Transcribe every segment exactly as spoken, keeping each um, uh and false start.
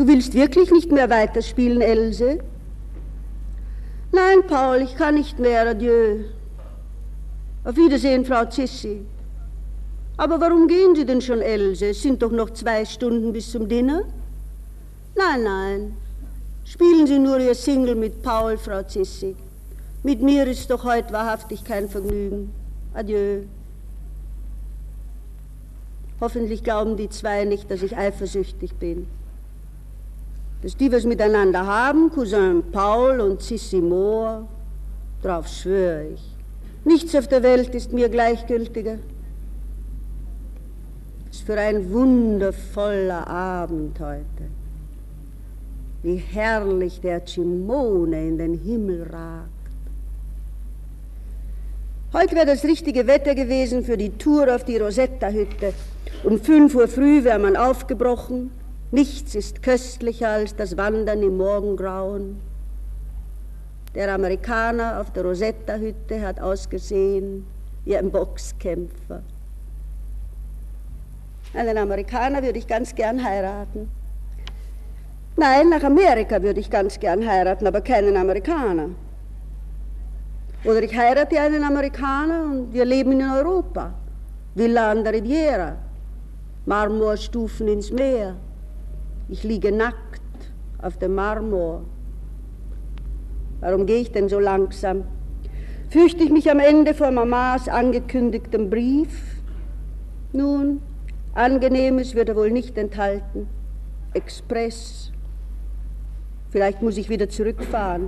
Du willst wirklich nicht mehr weiterspielen, Else? Nein, Paul, ich kann nicht mehr, adieu. Auf Wiedersehen, Frau Zissi. Aber warum gehen Sie denn schon, Else? Es sind doch noch zwei Stunden bis zum Dinner. Nein, nein. Spielen Sie nur Ihr Single mit Paul, Frau Zissi. Mit mir ist doch heute wahrhaftig kein Vergnügen. Adieu. Hoffentlich glauben die zwei nicht, dass ich eifersüchtig bin. Dass die was miteinander haben, Cousin Paul und Sissi Moore, drauf schwöre ich. Nichts auf der Welt ist mir gleichgültiger. Was für ein wundervoller Abend heute. Wie herrlich der Cimone in den Himmel ragt. Heute wäre das richtige Wetter gewesen für die Tour auf die Rosetta-Hütte. Um fünf Uhr früh wäre man aufgebrochen. Nichts ist köstlicher als das Wandern im Morgengrauen. Der Amerikaner auf der Rosetta-Hütte hat ausgesehen wie ein Boxkämpfer. Einen Amerikaner würde ich ganz gern heiraten. Nein, nach Amerika würde ich ganz gern heiraten, aber keinen Amerikaner. Oder ich heirate einen Amerikaner und wir leben in Europa. Villa an der Riviera, Marmorstufen ins Meer. Ich liege nackt auf dem Marmor. Warum gehe ich denn so langsam? Fürchte ich mich am Ende vor Mamas angekündigtem Brief? Nun, Angenehmes wird er wohl nicht enthalten. Express. Vielleicht muss ich wieder zurückfahren.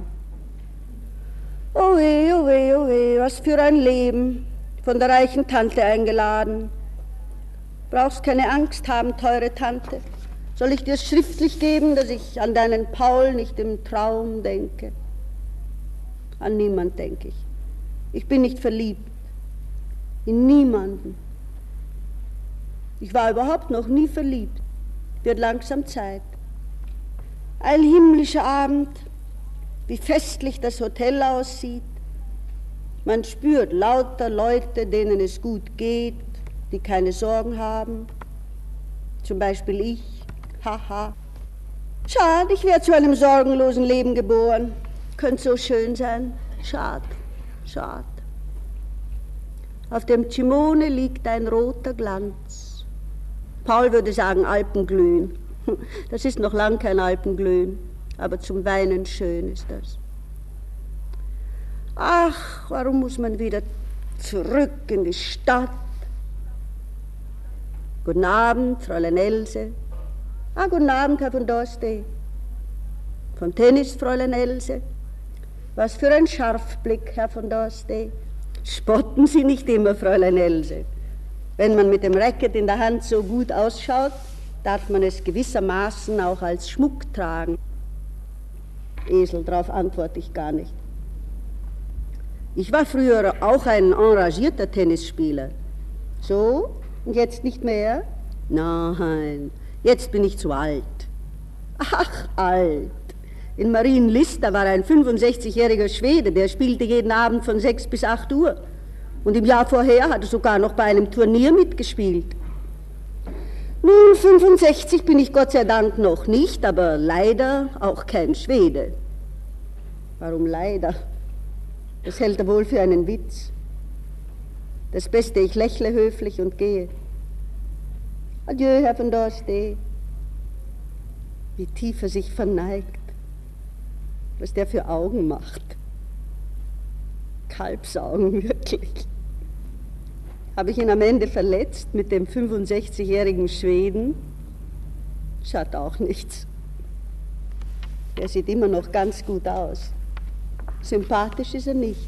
Oh weh, oh weh, oh weh, was für ein Leben. Von der reichen Tante eingeladen. Brauchst keine Angst haben, teure Tante. Soll ich dir schriftlich geben, dass ich an deinen Paul nicht im Traum denke? An niemand denke ich. Ich bin nicht verliebt. In niemanden. Ich war überhaupt noch nie verliebt. Wird langsam Zeit. Ein himmlischer Abend, wie festlich das Hotel aussieht. Man spürt lauter Leute, denen es gut geht, die keine Sorgen haben. Zum Beispiel ich. Haha. Schade, ich wäre zu einem sorgenlosen Leben geboren. Könnte so schön sein. Schade, schade. Auf dem Cimone liegt ein roter Glanz. Paul würde sagen Alpenglühen. Das ist noch lang kein Alpenglühen, aber zum Weinen schön ist das. Ach, warum muss man wieder zurück in die Stadt? Guten Abend, Fräulein Else. Ah, guten Abend, Herr von Dorstey. Vom Tennis, Fräulein Else. Was für ein Scharfblick, Herr von Dorstey. Spotten Sie nicht immer, Fräulein Else. Wenn man mit dem Racket in der Hand so gut ausschaut, darf man es gewissermaßen auch als Schmuck tragen. Esel, darauf antworte ich gar nicht. Ich war früher auch ein enragierter Tennisspieler. So, und jetzt nicht mehr? Nein, jetzt bin ich zu alt. Ach, alt. In Marienlyst, da war ein fünfundsechzigjähriger Schwede, der spielte jeden Abend von sechs bis acht Uhr. Und im Jahr vorher hat er sogar noch bei einem Turnier mitgespielt. Nun, fünfundsechzig bin ich Gott sei Dank noch nicht, aber leider auch kein Schwede. Warum leider? Das hält er wohl für einen Witz. Das Beste, ich lächle höflich und gehe. Adieu, Herr von Dorstey. Wie tief er sich verneigt. Was der für Augen macht. Kalbsaugen, wirklich. Habe ich ihn am Ende verletzt mit dem fünfundsechzigjährigen Schweden? Schaut auch nichts. Er sieht immer noch ganz gut aus. Sympathisch ist er nicht.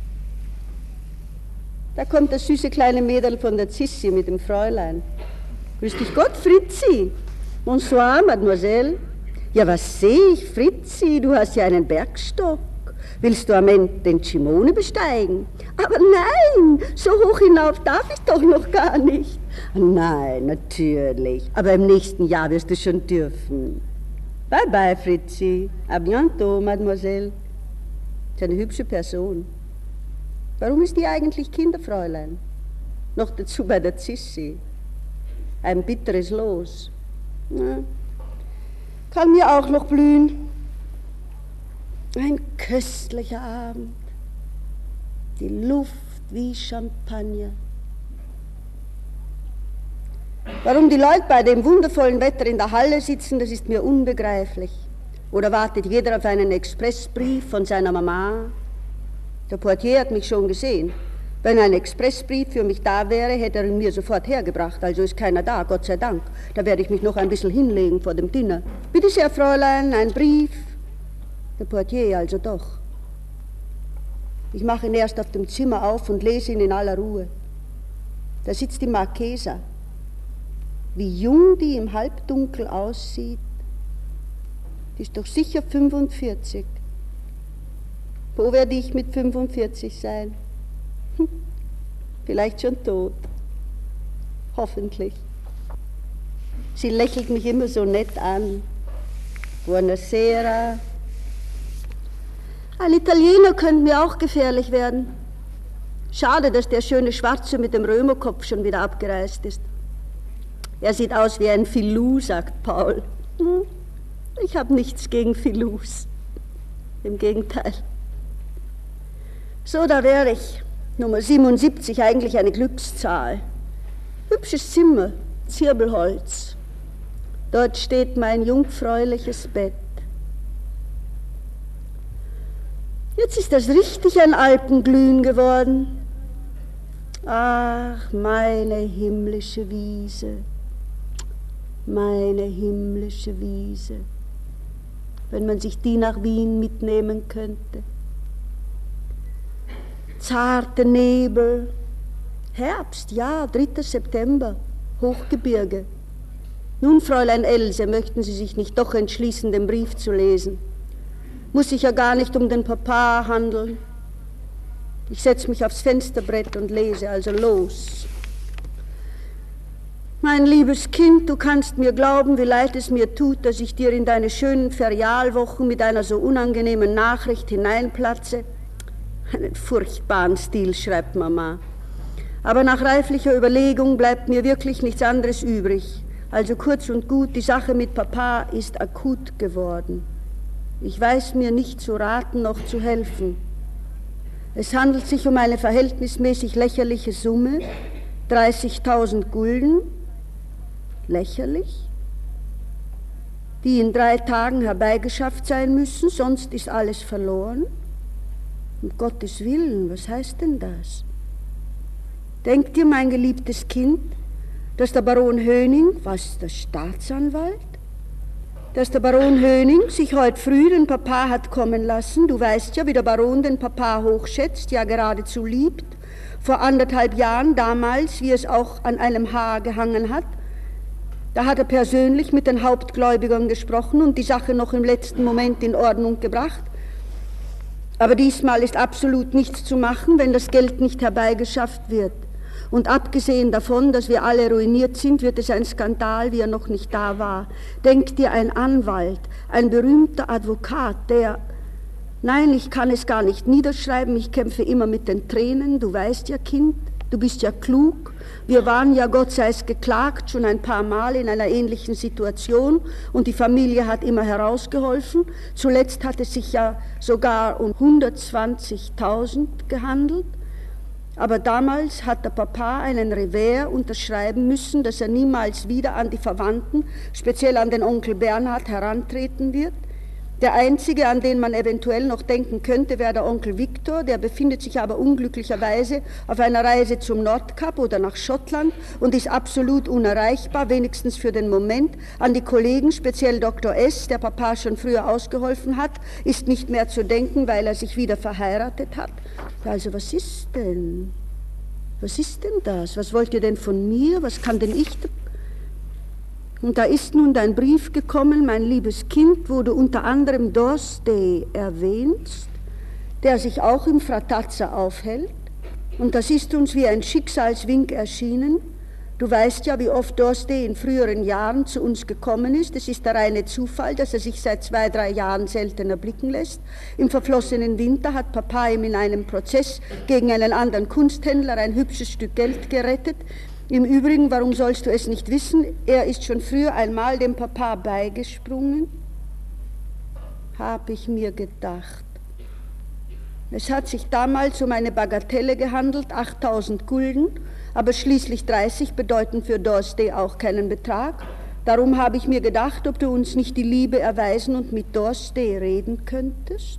Da kommt das süße kleine Mädel von der Zissi mit dem Fräulein. Grüß dich Gott, Fritzi. Bonsoir, Mademoiselle. Ja, was sehe ich, Fritzi, du hast ja einen Bergstock. Willst du am Ende den Cimone besteigen? Aber nein, so hoch hinauf darf ich doch noch gar nicht. Nein, natürlich. Aber im nächsten Jahr wirst du schon dürfen. Bye bye, Fritzi. A bientôt, Mademoiselle. Das ist eine hübsche Person. Warum ist die eigentlich Kinderfräulein? Noch dazu bei der Zissi. Ein bitteres Los. Na, kann mir auch noch blühen. Ein köstlicher Abend, die Luft wie Champagner. Warum die Leute bei dem wundervollen Wetter in der Halle sitzen, das ist mir unbegreiflich. Oder wartet jeder auf einen Expressbrief von seiner Mama? Der Portier hat mich schon gesehen. Wenn ein Expressbrief für mich da wäre, hätte er ihn mir sofort hergebracht. Also ist keiner da, Gott sei Dank. Da werde ich mich noch ein bisschen hinlegen vor dem Dinner. Bitte sehr, Fräulein, ein Brief. Der Portier also doch. Ich mache ihn erst auf dem Zimmer auf und lese ihn in aller Ruhe. Da sitzt die Marchesa. Wie jung die im Halbdunkel aussieht. Die ist doch sicher fünfundvierzig. Wo werde ich mit fünfundvierzig sein? Hm, vielleicht schon tot. Hoffentlich. Sie lächelt mich immer so nett an. Buonasera. Ein Italiener könnte mir auch gefährlich werden. Schade, dass der schöne Schwarze mit dem Römerkopf schon wieder abgereist ist. Er sieht aus wie ein Filou, sagt Paul. Hm, ich habe nichts gegen Filous. Im Gegenteil. So, da wäre ich. Nummer siebenundsiebzig, eigentlich eine Glückszahl. Hübsches Zimmer, Zirbelholz. Dort steht mein jungfräuliches Bett. Jetzt ist das richtig ein Alpenglühen geworden. Ach, meine himmlische Wiese, meine himmlische Wiese, wenn man sich die nach Wien mitnehmen könnte. Zarte Nebel, Herbst, ja, dritter September, Hochgebirge. Nun, Fräulein Else, möchten Sie sich nicht doch entschließen, den Brief zu lesen? Muss sich ja gar nicht um den Papa handeln. Ich setze mich aufs Fensterbrett und lese, also los. Mein liebes Kind, du kannst mir glauben, wie leid es mir tut, dass ich dir in deine schönen Ferialwochen mit einer so unangenehmen Nachricht hineinplatze. Einen furchtbaren Stil, schreibt Mama. Aber nach reiflicher Überlegung bleibt mir wirklich nichts anderes übrig. Also kurz und gut, die Sache mit Papa ist akut geworden. Ich weiß mir nicht zu raten noch zu helfen. Es handelt sich um eine verhältnismäßig lächerliche Summe, dreißigtausend Gulden, lächerlich, die in drei Tagen herbeigeschafft sein müssen, sonst ist alles verloren. Um Gottes Willen, was heißt denn das? Denkt ihr, mein geliebtes Kind, dass der Baron Höning, was, der Staatsanwalt? Dass der Baron Höning sich heute früh den Papa hat kommen lassen, du weißt ja, wie der Baron den Papa hochschätzt, ja geradezu liebt, vor anderthalb Jahren damals, wie es auch an einem Haar gehangen hat, da hat er persönlich mit den Hauptgläubigern gesprochen und die Sache noch im letzten Moment in Ordnung gebracht. Aber diesmal ist absolut nichts zu machen, wenn das Geld nicht herbeigeschafft wird. Und abgesehen davon, dass wir alle ruiniert sind, wird es ein Skandal, wie er noch nicht da war. Denk dir, ein Anwalt, ein berühmter Advokat, der... Nein, ich kann es gar nicht niederschreiben, ich kämpfe immer mit den Tränen, du weißt ja, Kind, du bist ja klug. Wir waren ja, Gott sei es geklagt, schon ein paar Mal in einer ähnlichen Situation und die Familie hat immer herausgeholfen. Zuletzt hat es sich ja sogar um hundertzwanzigtausend gehandelt. Aber damals hat der Papa einen Revers unterschreiben müssen, dass er niemals wieder an die Verwandten, speziell an den Onkel Bernhard, herantreten wird. Der einzige, an den man eventuell noch denken könnte, wäre der Onkel Viktor, der befindet sich aber unglücklicherweise auf einer Reise zum Nordkap oder nach Schottland und ist absolut unerreichbar, wenigstens für den Moment. An die Kollegen, speziell Doktor S., der Papa schon früher ausgeholfen hat, ist nicht mehr zu denken, weil er sich wieder verheiratet hat. Also was ist denn? Was ist denn das? Was wollt ihr denn von mir? Was kann denn ich... Und da ist nun dein Brief gekommen, mein liebes Kind, wo du unter anderem Dorstey erwähnst, der sich auch im Fratazza aufhält. Und das ist uns wie ein Schicksalswink erschienen. Du weißt ja, wie oft Dorstey in früheren Jahren zu uns gekommen ist. Es ist der reine Zufall, dass er sich seit zwei, drei Jahren selten erblicken lässt. Im verflossenen Winter hat Papa ihm in einem Prozess gegen einen anderen Kunsthändler ein hübsches Stück Geld gerettet. Im Übrigen, warum sollst du es nicht wissen, er ist schon früher einmal dem Papa beigesprungen. habe ich mir gedacht. Es hat sich damals um eine Bagatelle gehandelt, achttausend Gulden, aber schließlich dreißig bedeuten für Dorstey auch keinen Betrag. Darum habe ich mir gedacht, ob du uns nicht die Liebe erweisen und mit Dorstey reden könntest.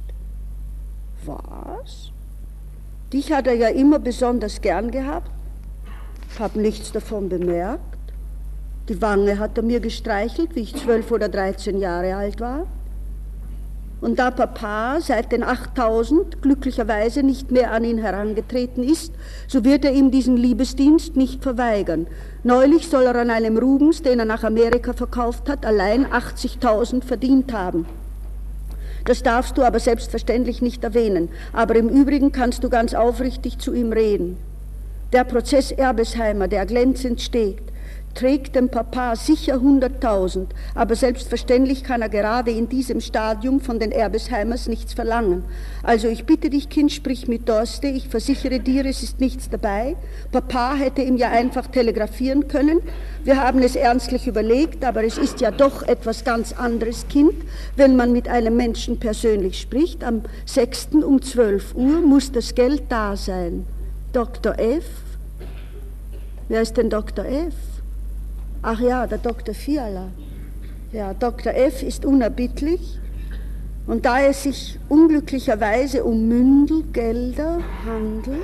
Was? Dich hat er ja immer besonders gern gehabt. Ich habe nichts davon bemerkt. Die Wange hat er mir gestreichelt, wie ich zwölf oder dreizehn Jahre alt war. Und da Papa seit den achttausend glücklicherweise nicht mehr an ihn herangetreten ist, so wird er ihm diesen Liebesdienst nicht verweigern. Neulich soll er an einem Rubens, den er nach Amerika verkauft hat, allein achtzigtausend verdient haben. Das darfst du aber selbstverständlich nicht erwähnen, aber im Übrigen kannst du ganz aufrichtig zu ihm reden. Der Prozess Erbesheimer, der glänzend steht, trägt dem Papa sicher hunderttausend, aber selbstverständlich kann er gerade in diesem Stadium von den Erbesheimers nichts verlangen. Also ich bitte dich, Kind, sprich mit Dorstey, ich versichere dir, es ist nichts dabei. Papa hätte ihm ja einfach telegrafieren können. Wir haben es ernstlich überlegt, aber es ist ja doch etwas ganz anderes, Kind, wenn man mit einem Menschen persönlich spricht. Am sechsten um zwölf Uhr muss das Geld da sein. Doktor F. Wer ist denn Doktor F? Ach ja, der Doktor Fiala. Ja, Doktor F. ist unerbittlich und da es sich unglücklicherweise um Mündelgelder handelt,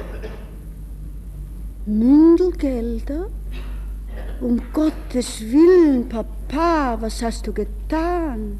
Mündelgelder? Um Gottes Willen, Papa, was hast du getan?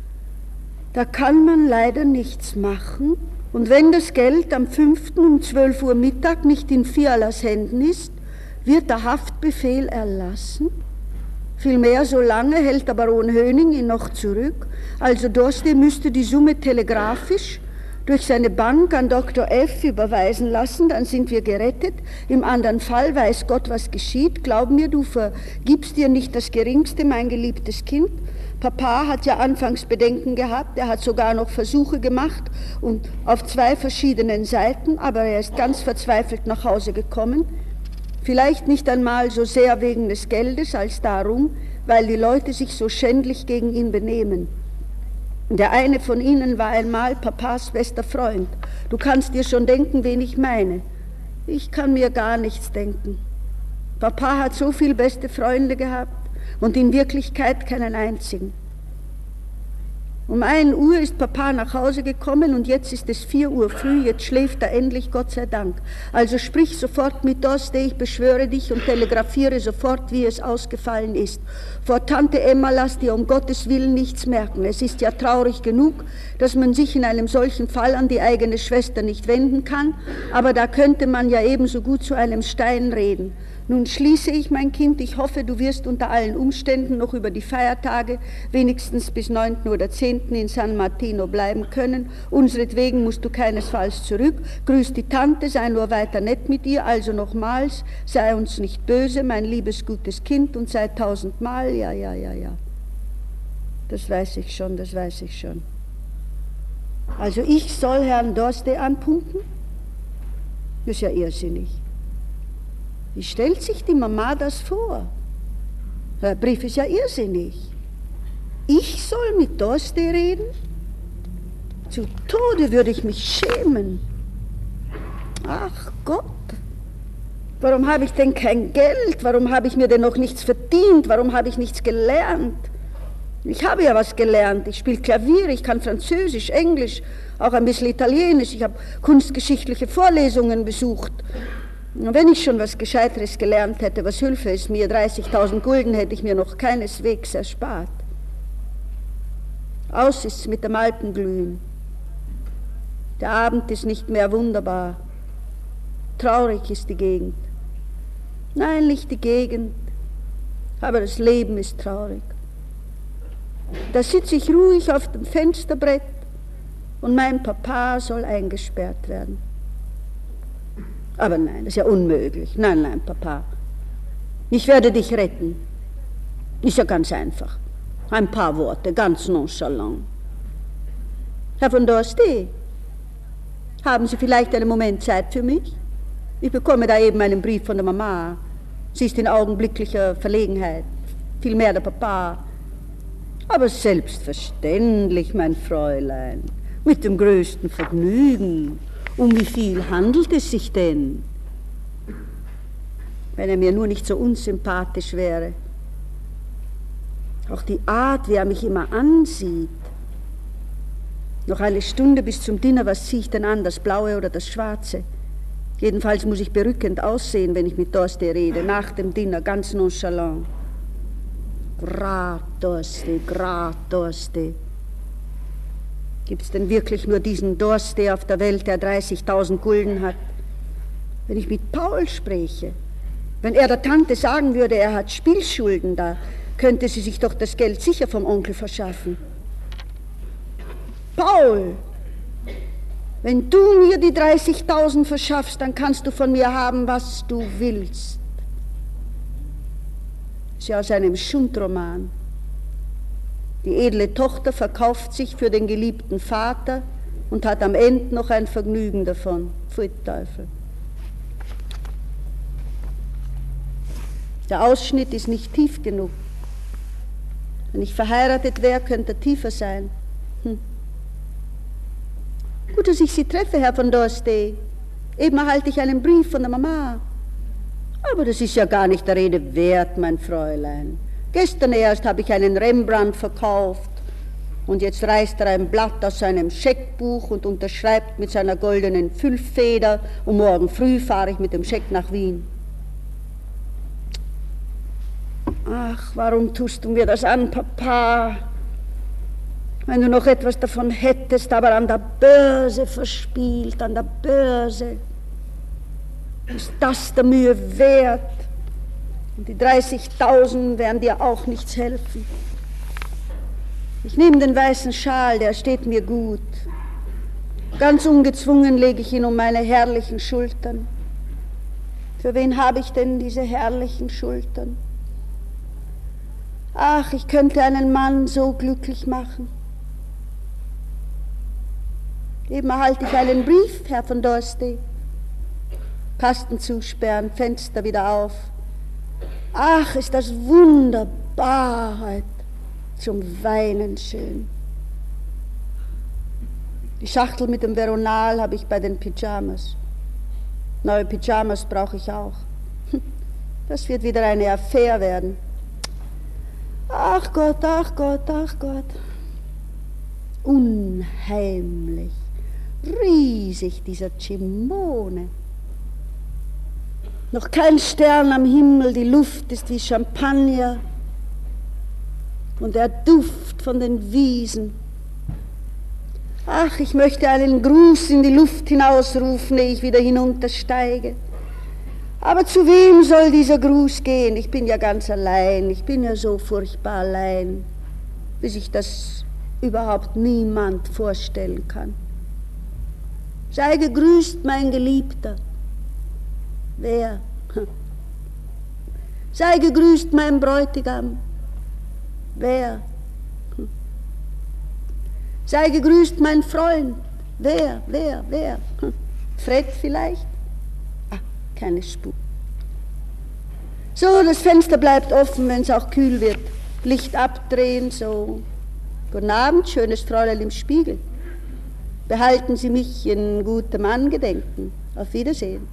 Da kann man leider nichts machen und wenn das Geld am fünften um zwölf Uhr Mittag nicht in Fialas Händen ist, wird der Haftbefehl erlassen. Vielmehr, so lange hält der Baron Höning ihn noch zurück. Also Dorstey müsste die Summe telegrafisch durch seine Bank an Doktor F. überweisen lassen, dann sind wir gerettet. Im anderen Fall weiß Gott, was geschieht. Glaub mir, du vergibst dir nicht das Geringste, mein geliebtes Kind. Papa hat ja anfangs Bedenken gehabt, er hat sogar noch Versuche gemacht und auf zwei verschiedenen Seiten, aber er ist ganz verzweifelt nach Hause gekommen. Vielleicht nicht einmal so sehr wegen des Geldes, als darum, weil die Leute sich so schändlich gegen ihn benehmen. Der eine von ihnen war einmal Papas bester Freund. Du kannst dir schon denken, wen ich meine. Ich kann mir gar nichts denken. Papa hat so viele beste Freunde gehabt und in Wirklichkeit keinen einzigen. Um ein Uhr ist Papa nach Hause gekommen und jetzt ist es vier Uhr früh, jetzt schläft er endlich, Gott sei Dank. Also sprich sofort mit Dorstey, ich beschwöre dich und telegrafiere sofort, wie es ausgefallen ist. Vor Tante Emma lass dir um Gottes Willen nichts merken. Es ist ja traurig genug, dass man sich in einem solchen Fall an die eigene Schwester nicht wenden kann, aber da könnte man ja ebenso gut zu einem Stein reden. Nun schließe ich, mein Kind, ich hoffe, du wirst unter allen Umständen noch über die Feiertage wenigstens bis neunten oder zehnten in San Martino bleiben können. Unseretwegen musst du keinesfalls zurück. Grüß die Tante, sei nur weiter nett mit ihr. Also nochmals, sei uns nicht böse, mein liebes, gutes Kind, und sei tausendmal, ja, ja, ja, ja. Das weiß ich schon, das weiß ich schon. Also ich soll Herrn Dorstey anpumpen? Das ist ja irrsinnig. Wie stellt sich die Mama das vor? Der Brief ist ja irrsinnig. Ich soll mit Dorstey reden? Zu Tode würde ich mich schämen. Ach Gott, warum habe ich denn kein Geld? Warum habe ich mir denn noch nichts verdient? Warum habe ich nichts gelernt? Ich habe ja was gelernt. Ich spiele Klavier, ich kann Französisch, Englisch, auch ein bisschen Italienisch. Ich habe kunstgeschichtliche Vorlesungen besucht. Wenn ich schon was Gescheiteres gelernt hätte, was hülfe es mir? dreißigtausend Gulden hätte ich mir noch keineswegs erspart. Aus ist's mit dem Alpenglühen. Der Abend ist nicht mehr wunderbar. Traurig ist die Gegend. Nein, nicht die Gegend, aber das Leben ist traurig. Da sitze ich ruhig auf dem Fensterbrett und mein Papa soll eingesperrt werden. Aber nein, das ist ja unmöglich. Nein, nein, Papa. Ich werde dich retten. Ist ja ganz einfach. Ein paar Worte, ganz nonchalant. Herr von Dorstey, haben Sie vielleicht einen Moment Zeit für mich? Ich bekomme da eben einen Brief von der Mama. Sie ist in augenblicklicher Verlegenheit. Vielmehr der Papa. Aber selbstverständlich, mein Fräulein, mit dem größten Vergnügen. Um wie viel handelt es sich denn? Wenn er mir nur nicht so unsympathisch wäre. Auch die Art, wie er mich immer ansieht. Noch eine Stunde bis zum Dinner, was ziehe ich denn an, das Blaue oder das Schwarze? Jedenfalls muss ich berückend aussehen, wenn ich mit Dorste rede, nach dem Dinner, ganz nonchalant. Grad Dorste, Grad Dorste. Gibt es denn wirklich nur diesen Dorste auf der Welt, der dreißigtausend Gulden hat? Wenn ich mit Paul spräche, wenn er der Tante sagen würde, er hat Spielschulden, da könnte sie sich doch das Geld sicher vom Onkel verschaffen. Paul, wenn du mir die dreißigtausend verschaffst, dann kannst du von mir haben, was du willst. Das ist ja aus einem Schundroman. Die edle Tochter verkauft sich für den geliebten Vater und hat am Ende noch ein Vergnügen davon. Pfui Teufel. Der Ausschnitt ist nicht tief genug. Wenn ich verheiratet wäre, könnte er tiefer sein. Hm. Gut, dass ich Sie treffe, Herr von Dorste. Eben erhalte ich einen Brief von der Mama. Aber das ist ja gar nicht der Rede wert, mein Fräulein. Gestern erst habe ich einen Rembrandt verkauft und jetzt reißt er ein Blatt aus seinem Scheckbuch und unterschreibt mit seiner goldenen Füllfeder und morgen früh fahre ich mit dem Scheck nach Wien. Ach, warum tust du mir das an, Papa? Wenn du noch etwas davon hättest, aber an der Börse verspielt, an der Börse. Ist das der Mühe wert? Und die dreißigtausend werden dir auch nichts helfen. Ich nehme den weißen Schal, der steht mir gut. Ganz ungezwungen lege ich ihn um meine herrlichen Schultern. Für wen habe ich denn diese herrlichen Schultern? Ach, ich könnte einen Mann so glücklich machen. Eben erhalte ich einen Brief, Herr von Dorste. Kasten zusperren, Fenster wieder auf. Ach, ist das wunderbar heute, zum Weinen schön. Die Schachtel mit dem Veronal habe ich bei den Pyjamas. Neue Pyjamas brauche ich auch. Das wird wieder eine Affäre werden. Ach Gott, ach Gott, ach Gott. Unheimlich, riesig dieser Cimone. Noch kein Stern am Himmel, die Luft ist wie Champagner und der Duft von den Wiesen. Ach, ich möchte einen Gruß in die Luft hinausrufen, ehe ich wieder hinuntersteige. Aber zu wem soll dieser Gruß gehen? Ich bin ja ganz allein, ich bin ja so furchtbar allein, bis sich das überhaupt niemand vorstellen kann. Sei gegrüßt, mein Geliebter. Wer? Sei gegrüßt, mein Bräutigam. Wer? Sei gegrüßt, mein Freund. Wer? Wer? Wer? Fred vielleicht? Ah, keine Spur. So, das Fenster bleibt offen, wenn es auch kühl wird. Licht abdrehen, so. Guten Abend, schönes Fräulein im Spiegel. Behalten Sie mich in gutem Angedenken. Auf Wiedersehen.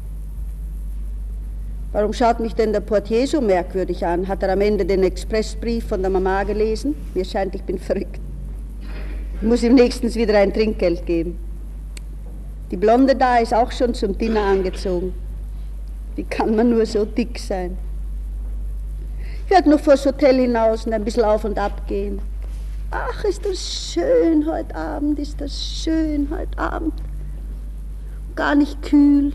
Warum schaut mich denn der Portier so merkwürdig an? Hat er am Ende den Expressbrief von der Mama gelesen? Mir scheint, ich bin verrückt. Ich muss ihm nächstens wieder ein Trinkgeld geben. Die Blonde da ist auch schon zum Dinner angezogen. Wie kann man nur so dick sein? Ich werde noch vors Hotel hinaus und ein bisschen auf und ab gehen. Ach, ist das schön heute Abend, ist das schön heute Abend. Gar nicht kühl.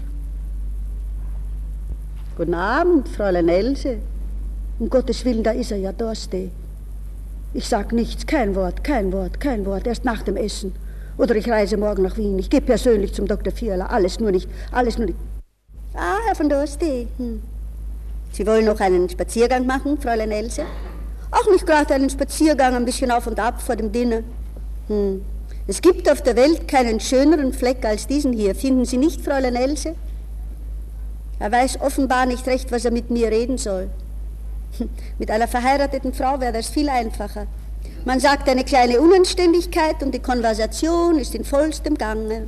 Guten Abend, Fräulein Else. Um Gottes Willen, da ist er ja, Dorste. Ich sag nichts, kein Wort, kein Wort, kein Wort, erst nach dem Essen. Oder ich reise morgen nach Wien. Ich gehe persönlich zum Doktor Vierler. Alles nur nicht, alles nur nicht. Ah, Herr von Dorste. Hm. Sie wollen noch einen Spaziergang machen, Fräulein Else? Auch nicht gerade einen Spaziergang, ein bisschen auf und ab vor dem Dinner. Hm. Es gibt auf der Welt keinen schöneren Fleck als diesen hier. Finden Sie nicht, Fräulein Else? Er weiß offenbar nicht recht, was er mit mir reden soll. Mit einer verheirateten Frau wäre das viel einfacher. Man sagt eine kleine Unanständigkeit und die Konversation ist in vollstem Gange.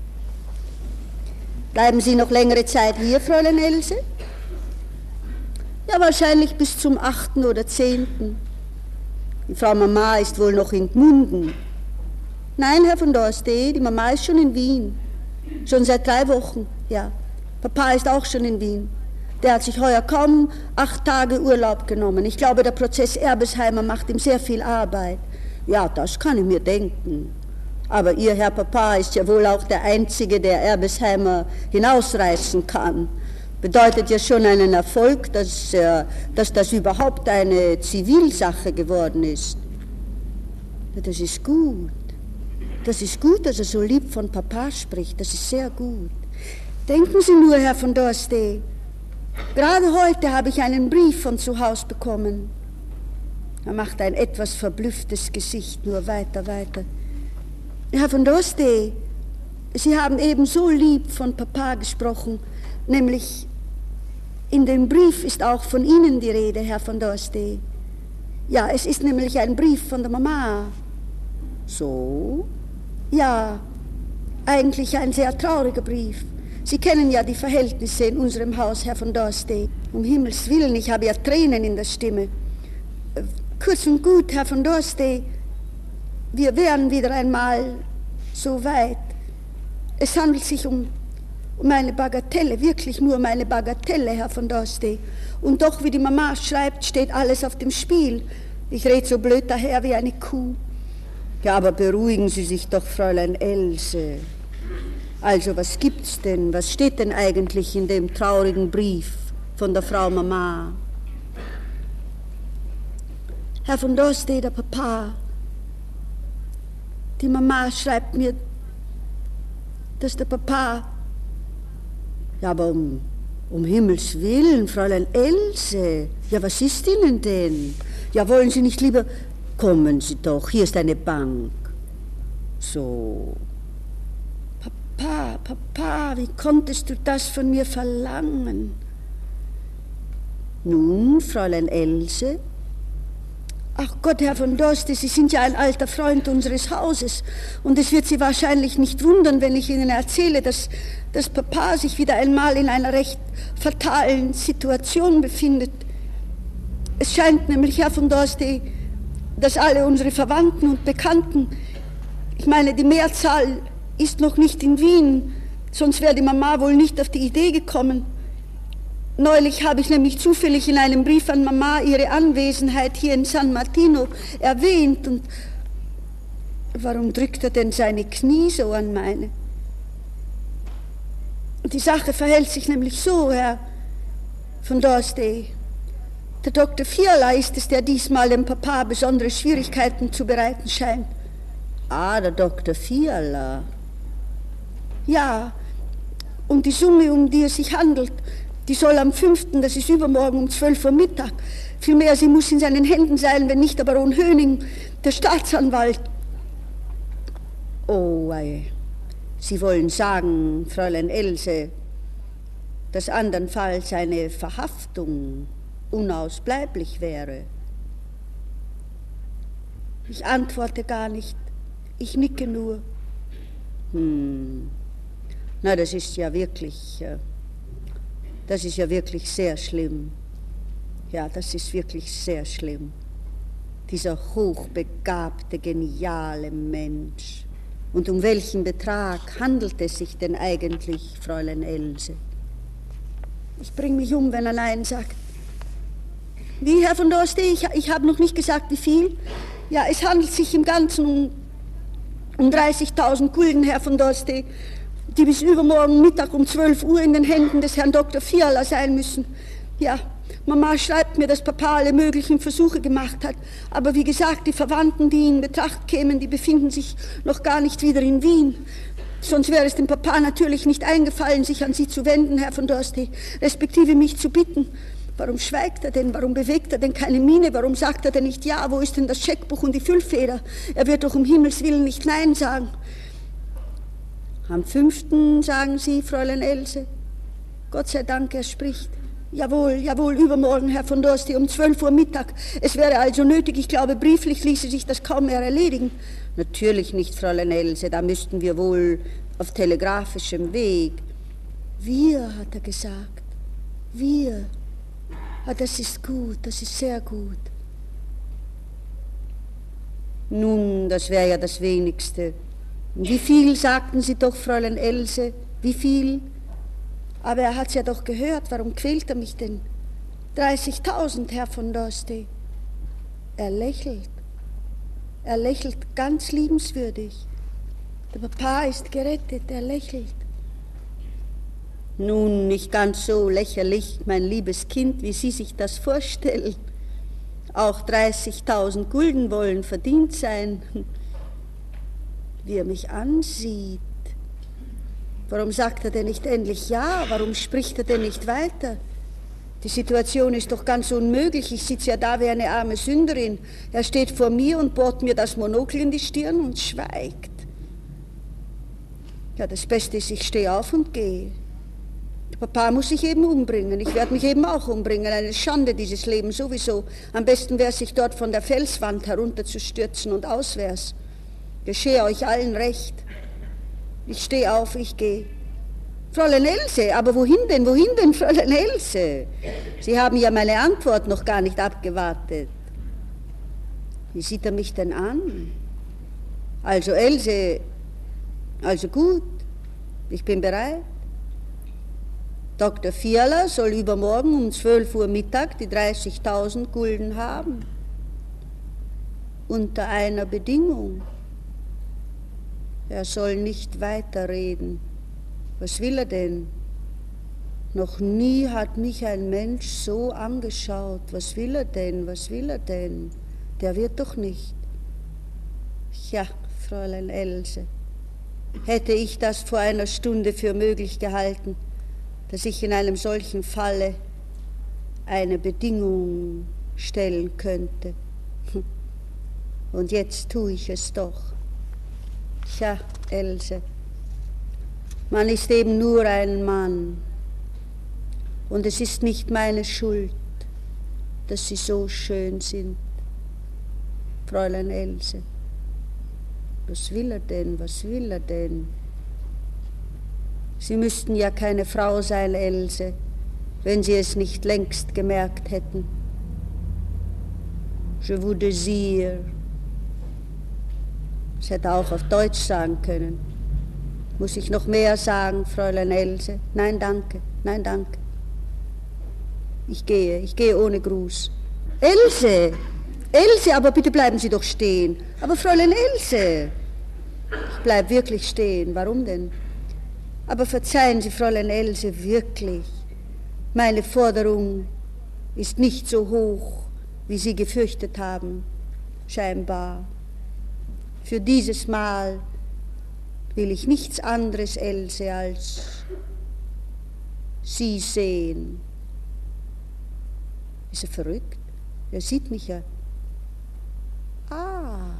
Bleiben Sie noch längere Zeit hier, Fräulein Else? Ja, wahrscheinlich bis zum achten oder zehnten Die Frau Mama ist wohl noch in Gmunden. Nein, Herr von Dorstee, die Mama ist schon in Wien. Schon seit drei Wochen, ja. Papa ist auch schon in Wien. Der hat sich heuer kaum acht Tage Urlaub genommen. Ich glaube, der Prozess Erbesheimer macht ihm sehr viel Arbeit. Ja, das kann ich mir denken. Aber Ihr Herr Papa ist ja wohl auch der Einzige, der Erbesheimer hinausreißen kann. Bedeutet ja schon einen Erfolg, dass, äh, dass das überhaupt eine Zivilsache geworden ist. Das ist gut. Das ist gut, dass er so lieb von Papa spricht. Das ist sehr gut. Denken Sie nur, Herr von Dorstee, gerade heute habe ich einen Brief von zu Hause bekommen. Er macht ein etwas verblüfftes Gesicht, nur weiter, weiter. Herr von Dorstee, Sie haben eben so lieb von Papa gesprochen, nämlich in dem Brief ist auch von Ihnen die Rede, Herr von Dorstee. Ja, es ist nämlich ein Brief von der Mama. So? Ja, eigentlich ein sehr trauriger Brief. Sie kennen ja die Verhältnisse in unserem Haus, Herr von Dorstee. Um Himmels Willen, ich habe ja Tränen in der Stimme. Kurz und gut, Herr von Dorstee, wir wären wieder einmal so weit. Es handelt sich um, um eine Bagatelle, wirklich nur um eine Bagatelle, Herr von Dorstee. Und doch, wie die Mama schreibt, steht alles auf dem Spiel. Ich rede so blöd daher wie eine Kuh. Ja, aber beruhigen Sie sich doch, Fräulein Else. Also, was gibt's denn? Was steht denn eigentlich in dem traurigen Brief von der Frau Mama? Herr von Dorstee, der Papa, die Mama schreibt mir, dass der Papa... Ja, aber um, um Himmels Willen, Fräulein Else, ja, was ist Ihnen denn? Ja, wollen Sie nicht lieber... Kommen Sie doch, hier ist eine Bank. So... Papa, Papa, wie konntest du das von mir verlangen? Nun, Fräulein Else? Ach Gott, Herr von Dorstee, Sie sind ja ein alter Freund unseres Hauses und es wird Sie wahrscheinlich nicht wundern, wenn ich Ihnen erzähle, dass, dass Papa sich wieder einmal in einer recht fatalen Situation befindet. Es scheint nämlich, Herr von Dorstee, dass alle unsere Verwandten und Bekannten, ich meine, die Mehrzahl ist noch nicht in Wien, sonst wäre die Mama wohl nicht auf die Idee gekommen. Neulich habe ich nämlich zufällig in einem Brief an Mama ihre Anwesenheit hier in San Martino erwähnt und warum drückt er denn seine Knie so an meine? Die Sache verhält sich nämlich so, Herr von Dorstee. Der Doktor Fiala ist es, der diesmal dem Papa besondere Schwierigkeiten zu bereiten scheint. Ah, der Doktor Fiala. Ja, und die Summe, um die es sich handelt, die soll am fünften, das ist übermorgen um zwölf Uhr Mittag, vielmehr, sie muss in seinen Händen sein, wenn nicht der Baron Höning, der Staatsanwalt. Oh, ei. Sie wollen sagen, Fräulein Else, dass andernfalls eine Verhaftung unausbleiblich wäre. Ich antworte gar nicht, ich nicke nur. Hm. Na, das ist ja wirklich, das ist ja wirklich sehr schlimm. Ja, das ist wirklich sehr schlimm. Dieser hochbegabte, geniale Mensch. Und um welchen Betrag handelt es sich denn eigentlich, Fräulein Else? Ich bringe mich um, wenn er Nein sagt. Wie, Herr von Dorstee, ich, ich habe noch nicht gesagt, wie viel. Ja, es handelt sich im Ganzen um, um dreißigtausend Gulden, Herr von Dorstee, die bis übermorgen Mittag um zwölf Uhr in den Händen des Herrn Doktor Fiala sein müssen. Ja, Mama schreibt mir, dass Papa alle möglichen Versuche gemacht hat. Aber wie gesagt, die Verwandten, die in Betracht kämen, die befinden sich noch gar nicht wieder in Wien. Sonst wäre es dem Papa natürlich nicht eingefallen, sich an Sie zu wenden, Herr von Dorstee, respektive mich zu bitten. Warum schweigt er denn? Warum bewegt er denn keine Miene? Warum sagt er denn nicht ja? Wo ist denn das Scheckbuch und die Füllfeder? Er wird doch um Himmels Willen nicht Nein sagen. Am fünften sagen Sie, Fräulein Else? Gott sei Dank, er spricht. Jawohl, jawohl, übermorgen, Herr von Dorsti, um zwölf Uhr Mittag. Es wäre also nötig, ich glaube, brieflich ließe sich das kaum mehr erledigen. Natürlich nicht, Fräulein Else, da müssten wir wohl auf telegrafischem Weg. Wir, hat er gesagt, wir. Ah, das ist gut, das ist sehr gut. Nun, das wäre ja das Wenigste. Wie viel, sagten Sie doch, Fräulein Else, wie viel? Aber er hat's ja doch gehört, warum quält er mich denn? dreißigtausend, Herr von Dorsti. Er lächelt. Er lächelt ganz liebenswürdig. Der Papa ist gerettet, er lächelt. Nun, nicht ganz so lächerlich, mein liebes Kind, wie Sie sich das vorstellen. Auch dreißigtausend Gulden wollen verdient sein. Wie er mich ansieht. Warum sagt er denn nicht endlich ja? Warum spricht er denn nicht weiter? Die Situation ist doch ganz unmöglich. Ich sitze ja da wie eine arme Sünderin. Er steht vor mir und bohrt mir das Monokel in die Stirn und schweigt. Ja, das Beste ist, ich stehe auf und gehe. Der Papa muss sich eben umbringen. Ich werde mich eben auch umbringen. Eine Schande, dieses Leben sowieso. Am besten wäre es, sich dort von der Felswand herunterzustürzen und auswärts. Geschehe euch allen recht. Ich stehe auf, ich gehe. Fräulein Else, aber wohin denn, wohin denn, Fräulein Else? Sie haben ja meine Antwort noch gar nicht abgewartet. Wie sieht er mich denn an? Also Else, also gut, ich bin bereit. Doktor Fiala soll übermorgen um zwölf Uhr Mittag die dreißigtausend Gulden haben. Unter einer Bedingung. Er soll nicht weiterreden. Was will er denn? Noch nie hat mich ein Mensch so angeschaut. Was will er denn? Was will er denn? Der wird doch nicht. Ja, Fräulein Else, hätte ich das vor einer Stunde für möglich gehalten, dass ich in einem solchen Falle eine Bedingung stellen könnte. Und jetzt tue ich es doch. Tja, Else, man ist eben nur ein Mann. Und es ist nicht meine Schuld, dass Sie so schön sind. Fräulein Else, was will er denn, was will er denn? Sie müssten ja keine Frau sein, Else, wenn Sie es nicht längst gemerkt hätten. Je vous désire. Das hätte er auch auf Deutsch sagen können. Muss ich noch mehr sagen, Fräulein Else? Nein, danke, nein, danke. Ich gehe, ich gehe ohne Gruß. Else, Else, aber bitte bleiben Sie doch stehen. Aber Fräulein Else, ich bleib wirklich stehen, warum denn? Aber verzeihen Sie, Fräulein Else, wirklich, meine Forderung ist nicht so hoch, wie Sie gefürchtet haben, scheinbar. Für dieses Mal will ich nichts anderes, Else, als Sie sehen. Ist er verrückt? Er sieht mich ja. Ah,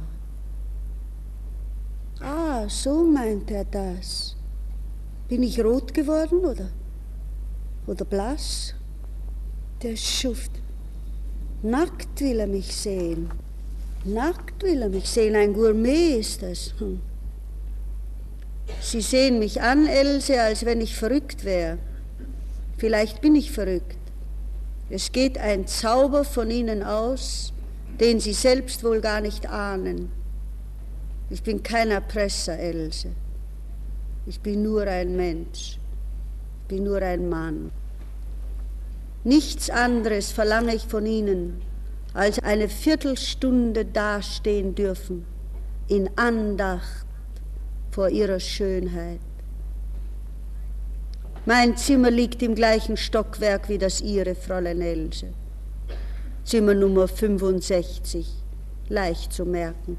ah, so meint er das. Bin ich rot geworden oder, oder blass? Der Schuft. Nackt will er mich sehen. Nackt will er mich sehen, ein Gourmet ist das. Hm. Sie sehen mich an, Else, als wenn ich verrückt wäre. Vielleicht bin ich verrückt. Es geht ein Zauber von Ihnen aus, den Sie selbst wohl gar nicht ahnen. Ich bin kein Erpresser, Else. Ich bin nur ein Mensch. Ich bin nur ein Mann. Nichts anderes verlange ich von Ihnen, als eine Viertelstunde dastehen dürfen, in Andacht vor Ihrer Schönheit. Mein Zimmer liegt im gleichen Stockwerk wie das Ihre, Fräulein Else. Zimmer Nummer fünfundsechzig, leicht zu merken.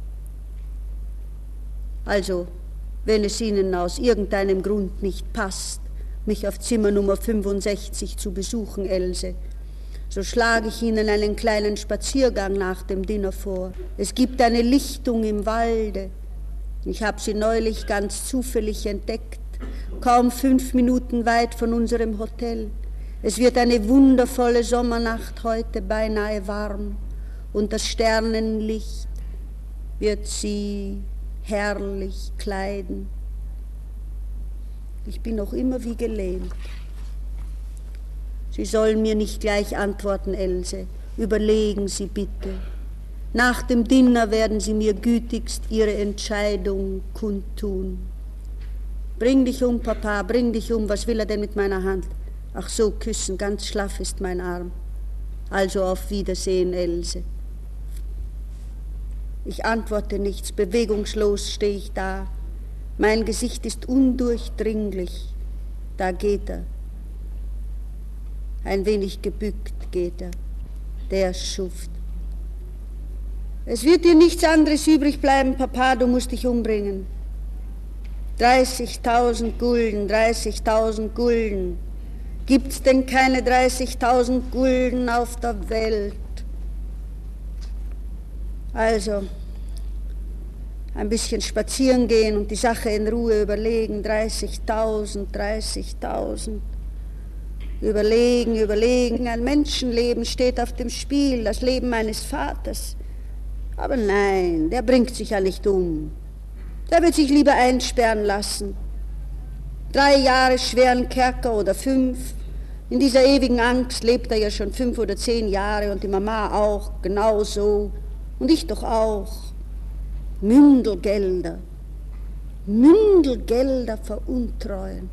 Also, wenn es Ihnen aus irgendeinem Grund nicht passt, mich auf Zimmer Nummer fünfundsechzig zu besuchen, Else, so schlage ich Ihnen einen kleinen Spaziergang nach dem Dinner vor. Es gibt eine Lichtung im Walde. Ich habe sie neulich ganz zufällig entdeckt, kaum fünf Minuten weit von unserem Hotel. Es wird eine wundervolle Sommernacht heute, beinahe warm, und das Sternenlicht wird sie herrlich kleiden. Ich bin noch immer wie gelähmt. Sie sollen mir nicht gleich antworten, Else. Überlegen Sie bitte. Nach dem Dinner werden Sie mir gütigst Ihre Entscheidung kundtun. Bring dich um, Papa, bring dich um. Was will er denn mit meiner Hand? Ach so, küssen, ganz schlaff ist mein Arm. Also auf Wiedersehen, Else. Ich antworte nichts, bewegungslos stehe ich da. Mein Gesicht ist undurchdringlich. Da geht er. Ein wenig gebückt geht er, der Schuft. Es wird dir nichts anderes übrig bleiben, Papa, du musst dich umbringen. dreißigtausend Gulden, dreißigtausend Gulden. Gibt's denn keine dreißigtausend Gulden auf der Welt? Also, ein bisschen spazieren gehen und die Sache in Ruhe überlegen. dreißigtausend, dreißigtausend. Überlegen, überlegen. Ein Menschenleben steht auf dem Spiel, das Leben meines Vaters. Aber nein, der bringt sich ja nicht um. Der wird sich lieber einsperren lassen. Drei Jahre schweren Kerker oder fünf. In dieser ewigen Angst lebt er ja schon fünf oder zehn Jahre und die Mama auch, genauso. Und ich doch auch. Mündelgelder. Mündelgelder veruntreuen.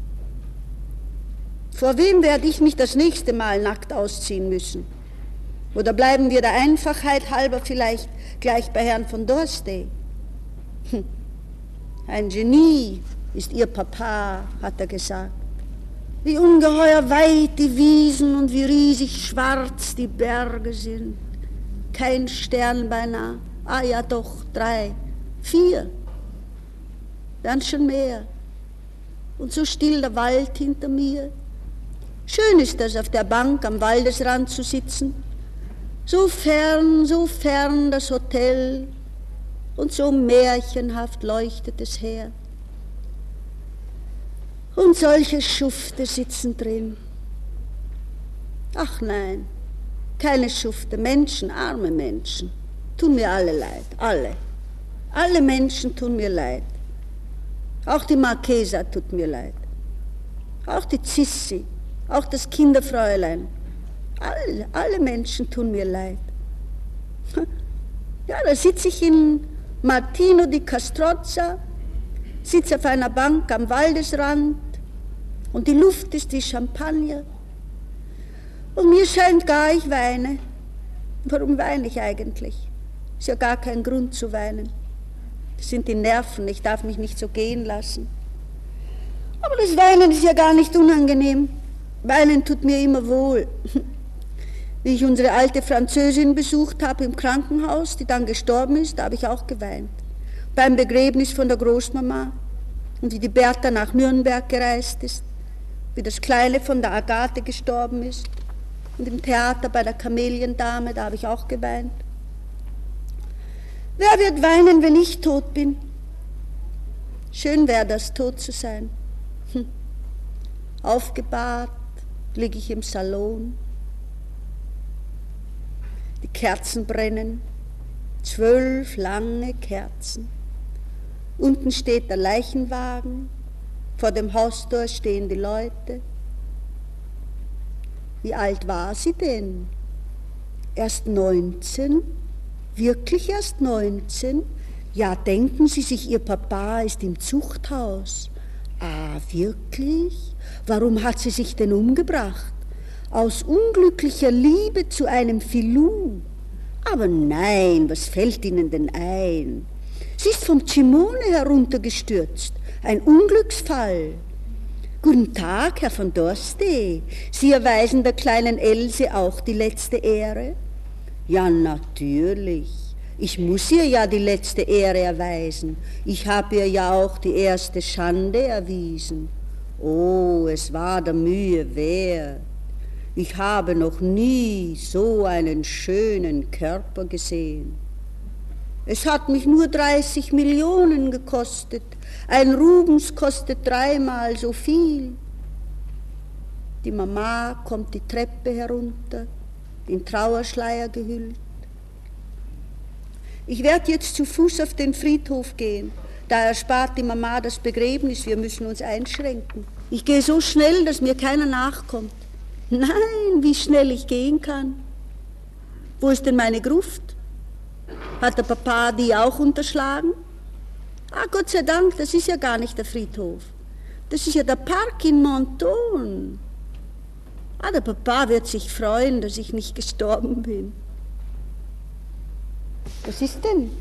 Vor wem werde ich mich das nächste Mal nackt ausziehen müssen? Oder bleiben wir der Einfachheit halber vielleicht gleich bei Herrn von Dorstey? Hm. Ein Genie ist Ihr Papa, hat er gesagt. Wie ungeheuer weit die Wiesen und wie riesig schwarz die Berge sind. Kein Stern beinahe. Ah ja doch, drei, vier. Dann schon mehr. Und so still der Wald hinter mir. Schön ist es, auf der Bank am Waldesrand zu sitzen. So fern, so fern das Hotel und so märchenhaft leuchtet es her. Und solche Schufte sitzen drin. Ach nein, keine Schufte, Menschen, arme Menschen, tun mir alle leid, alle. Alle Menschen tun mir leid. Auch die Marchesa tut mir leid. Auch die Zissi, auch das Kinderfräulein. Alle, alle Menschen tun mir leid. Ja, da sitze ich in Martino di Castrozza, sitze auf einer Bank am Waldesrand und die Luft ist wie Champagner. Und mir scheint gar, ich weine. Warum weine ich eigentlich? Ist ja gar kein Grund zu weinen. Das sind die Nerven, ich darf mich nicht so gehen lassen. Aber das Weinen ist ja gar nicht unangenehm. Weinen tut mir immer wohl. Wie ich unsere alte Französin besucht habe im Krankenhaus, die dann gestorben ist, da habe ich auch geweint. Beim Begräbnis von der Großmama und wie die Bertha nach Nürnberg gereist ist, wie das Kleine von der Agathe gestorben ist und im Theater bei der Kameliendame, da habe ich auch geweint. Wer wird weinen, wenn ich tot bin? Schön wäre das, tot zu sein. Hm. Aufgebahrt liege ich im Salon. Die Kerzen brennen, zwölf lange Kerzen. Unten steht der Leichenwagen, vor dem Haustor stehen die Leute. Wie alt war sie denn? Erst neunzehn? Wirklich erst neunzehn? Ja, denken Sie sich, Ihr Papa ist im Zuchthaus. Ah, wirklich? Warum hat sie sich denn umgebracht? Aus unglücklicher Liebe zu einem Filou. Aber nein, was fällt Ihnen denn ein? Sie ist vom Cimone heruntergestürzt, ein Unglücksfall. Guten Tag, Herr von Dorstey. Sie erweisen der kleinen Else auch die letzte Ehre? Ja, natürlich. Ich muss ihr ja die letzte Ehre erweisen. Ich habe ihr ja auch die erste Schande erwiesen. Oh, es war der Mühe wert. Ich habe noch nie so einen schönen Körper gesehen. Es hat mich nur dreißig Millionen gekostet. Ein Rubens kostet dreimal so viel. Die Mama kommt die Treppe herunter, in Trauerschleier gehüllt. Ich werde jetzt zu Fuß auf den Friedhof gehen. Da erspart die Mama das Begräbnis, wir müssen uns einschränken. Ich gehe so schnell, dass mir keiner nachkommt. Nein, wie schnell ich gehen kann. Wo ist denn meine Gruft? Hat der Papa die auch unterschlagen? Ah, Gott sei Dank, das ist ja gar nicht der Friedhof. Das ist ja der Park in Menton. Ah, der Papa wird sich freuen, dass ich nicht gestorben bin. Was ist denn?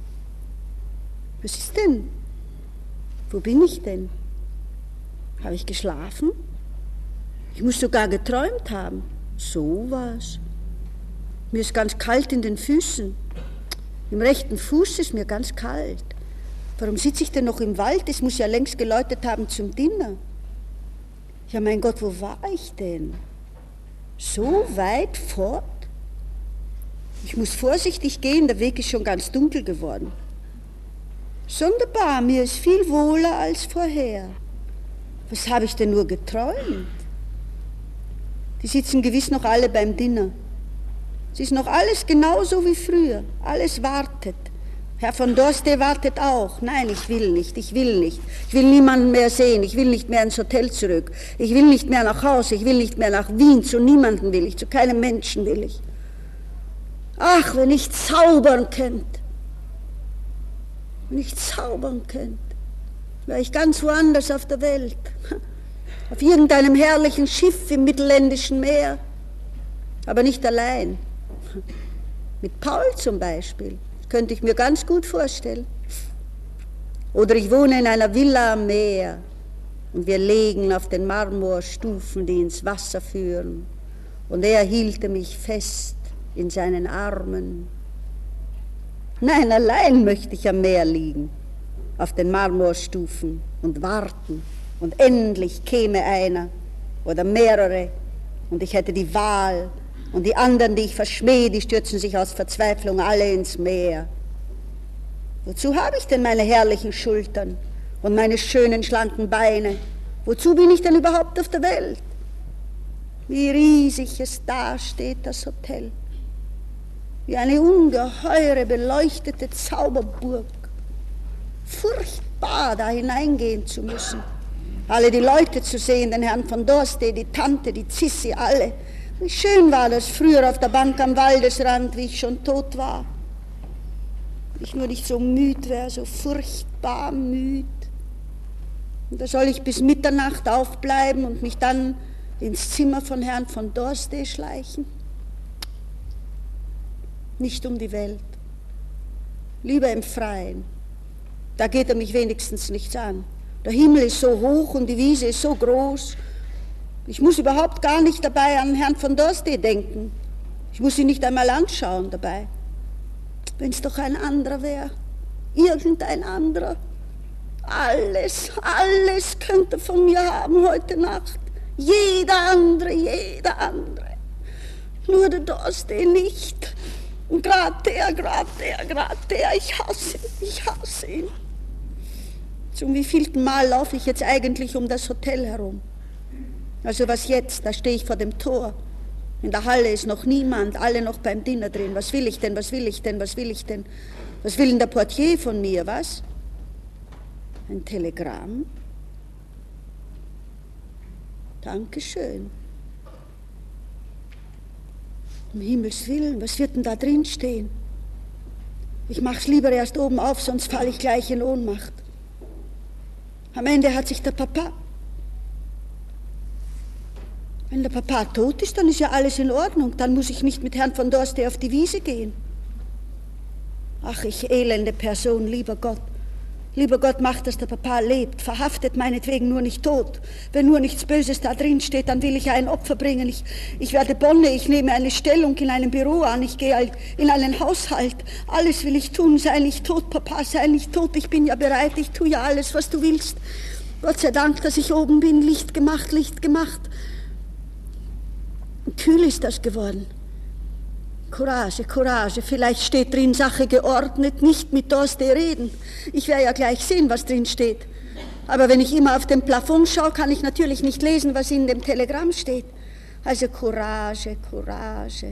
Was ist denn? Wo bin ich denn? Habe ich geschlafen? Ich muss sogar geträumt haben. So was. Mir ist ganz kalt in den Füßen. Im rechten Fuß ist mir ganz kalt. Warum sitze ich denn noch im Wald? Es muss ja längst geläutet haben zum Dinner. Ja, mein Gott, wo war ich denn? So weit fort? Ich muss vorsichtig gehen, der Weg ist schon ganz dunkel geworden. Sonderbar, mir ist viel wohler als vorher. Was habe ich denn nur geträumt? Die sitzen gewiss noch alle beim Dinner. Es ist noch alles genauso wie früher. Alles wartet. Herr von Dorste wartet auch. Nein, ich will nicht, ich will nicht. Ich will niemanden mehr sehen, ich will nicht mehr ins Hotel zurück. Ich will nicht mehr nach Hause, ich will nicht mehr nach Wien. Zu niemandem will ich, zu keinem Menschen will ich. Ach, wenn ich zaubern könnte. Wenn ich zaubern könnte, wäre ich ganz woanders auf der Welt. Auf irgendeinem herrlichen Schiff im mittelländischen Meer. Aber nicht allein. Mit Paul zum Beispiel. Das könnte ich mir ganz gut vorstellen. Oder ich wohne in einer Villa am Meer und wir legen auf den Marmorstufen, die ins Wasser führen. Und er hielte mich fest in seinen Armen. Nein, allein möchte ich am Meer liegen, auf den Marmorstufen und warten. Und endlich käme einer oder mehrere und ich hätte die Wahl. Und die anderen, die ich verschmähe, die stürzen sich aus Verzweiflung alle ins Meer. Wozu habe ich denn meine herrlichen Schultern und meine schönen, schlanken Beine? Wozu bin ich denn überhaupt auf der Welt? Wie riesig es dasteht, das Hotel. Wie eine ungeheure, beleuchtete Zauberburg. Furchtbar, da hineingehen zu müssen. Alle die Leute zu sehen, den Herrn von Dorste, die Tante, die Zissi, alle. Wie schön war das früher auf der Bank am Waldesrand, wie ich schon tot war. Wenn ich nur nicht so müd wäre, so furchtbar müd. Und da soll ich bis Mitternacht aufbleiben und mich dann ins Zimmer von Herrn von Dorste schleichen. Nicht um die Welt. Lieber im Freien. Da geht er mich wenigstens nichts an. Der Himmel ist so hoch und die Wiese ist so groß. Ich muss überhaupt gar nicht dabei an Herrn von Dorste denken. Ich muss ihn nicht einmal anschauen dabei. Wenn es doch ein anderer wäre, irgendein anderer. Alles, alles könnte er von mir haben heute Nacht. Jeder andere, jeder andere. Nur der Dorste nicht. Und gerade der, gerade der, gerade der. Ich hasse ihn, ich hasse ihn. Zum wievielten Mal laufe ich jetzt eigentlich um das Hotel herum? Also was jetzt? Da stehe ich vor dem Tor. In der Halle ist noch niemand, alle noch beim Dinner drin. Was will ich denn, was will ich denn, was will ich denn? Was will denn der Portier von mir, was? Ein Telegramm? Dankeschön. Um Himmels Willen, was wird denn da drin stehen? Ich mach's lieber erst oben auf, sonst falle ich gleich in Ohnmacht. Am Ende hat sich der Papa... Wenn der Papa tot ist, dann ist ja alles in Ordnung. Dann muss ich nicht mit Herrn von Dorste auf die Wiese gehen. Ach, ich elende Person, lieber Gott. Lieber Gott, mach, dass der Papa lebt. Verhaftet meinetwegen nur nicht tot. Wenn nur nichts Böses da drin steht, dann will ich ja ein Opfer bringen. Ich, ich werde Bonne, ich nehme eine Stellung in einem Büro an. Ich gehe in einen Haushalt. Alles will ich tun. Sei nicht tot, Papa, sei nicht tot. Ich bin ja bereit. Ich tue ja alles, was du willst. Gott sei Dank, dass ich oben bin. Licht gemacht, Licht gemacht. Kühl ist das geworden. Courage, Courage, vielleicht steht drin Sache geordnet, nicht mit Dorste reden. Ich werde ja gleich sehen, was drin steht. Aber wenn ich immer auf den Plafond schaue, kann ich natürlich nicht lesen, was in dem Telegramm steht. Also Courage, Courage.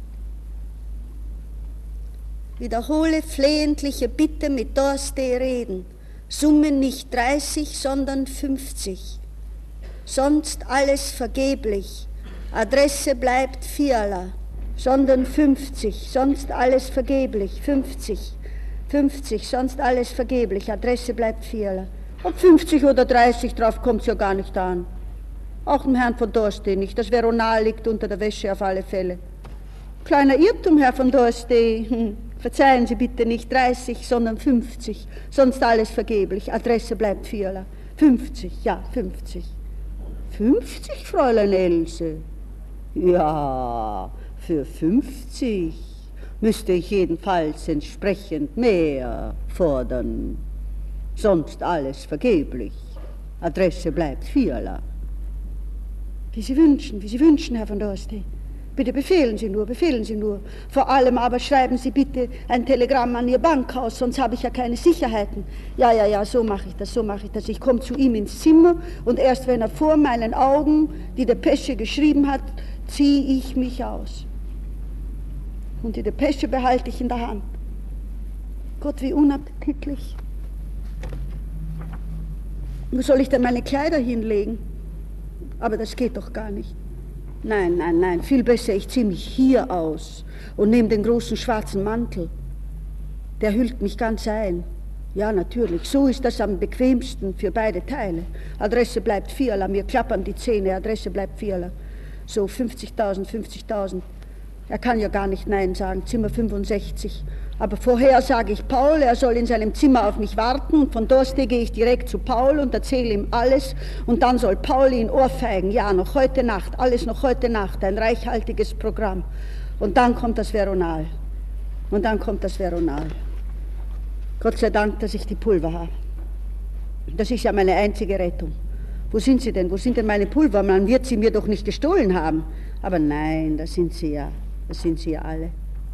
Wiederhole flehentliche Bitte mit Dorstey reden. Summe nicht dreißig, sondern fünfzig. Sonst alles vergeblich. Adresse bleibt Fiala, sondern fünfzig. Sonst alles vergeblich. fünfzig. fünfzig, sonst alles vergeblich. Adresse bleibt Fiala. Ob fünfzig oder dreißig, drauf kommt es ja gar nicht an. Auch dem Herrn von Dorstey nicht. Das Veronal liegt unter der Wäsche auf alle Fälle. Kleiner Irrtum, Herr von Dorstey. Hm. Verzeihen Sie bitte nicht dreißig, sondern fünfzig. Sonst alles vergeblich. Adresse bleibt Fiala. fünfzig, ja, fünfzig. fünfzig, Fräulein Else? Ja, für fünfzig müsste ich jedenfalls entsprechend mehr fordern. Sonst alles vergeblich. Adresse bleibt Fiala. Wie Sie wünschen, wie Sie wünschen, Herr von Dorstey. Bitte befehlen Sie nur, befehlen Sie nur. Vor allem aber schreiben Sie bitte ein Telegramm an Ihr Bankhaus, sonst habe ich ja keine Sicherheiten. Ja, ja, ja, so mache ich das, so mache ich das. Ich komme zu ihm ins Zimmer und erst wenn er vor meinen Augen die Depesche geschrieben hat, ziehe ich mich aus. Und die Depesche behalte ich in der Hand. Gott, wie unappetitlich. Wo soll ich denn meine Kleider hinlegen? Aber das geht doch gar nicht. Nein, nein, nein, viel besser, ich ziehe mich hier aus und nehme den großen schwarzen Mantel. Der hüllt mich ganz ein. Ja, natürlich, so ist das am bequemsten für beide Teile. Adresse bleibt Fiala, mir klappern die Zähne, Adresse bleibt Fiala. So, fünfzigtausend, fünfzigtausend. Er kann ja gar nicht Nein sagen, Zimmer fünfundsechzig. Aber vorher sage ich Paul, er soll in seinem Zimmer auf mich warten und von Dorstey gehe ich direkt zu Paul und erzähle ihm alles und dann soll Paul ihn ohrfeigen. Ja, noch heute Nacht, alles noch heute Nacht, ein reichhaltiges Programm. Und dann kommt das Veronal. Und dann kommt das Veronal. Gott sei Dank, dass ich die Pulver habe. Das ist ja meine einzige Rettung. Wo sind sie denn? Wo sind denn meine Pulver? Man wird sie mir doch nicht gestohlen haben. Aber nein, das sind sie ja. Das sind sie ja alle.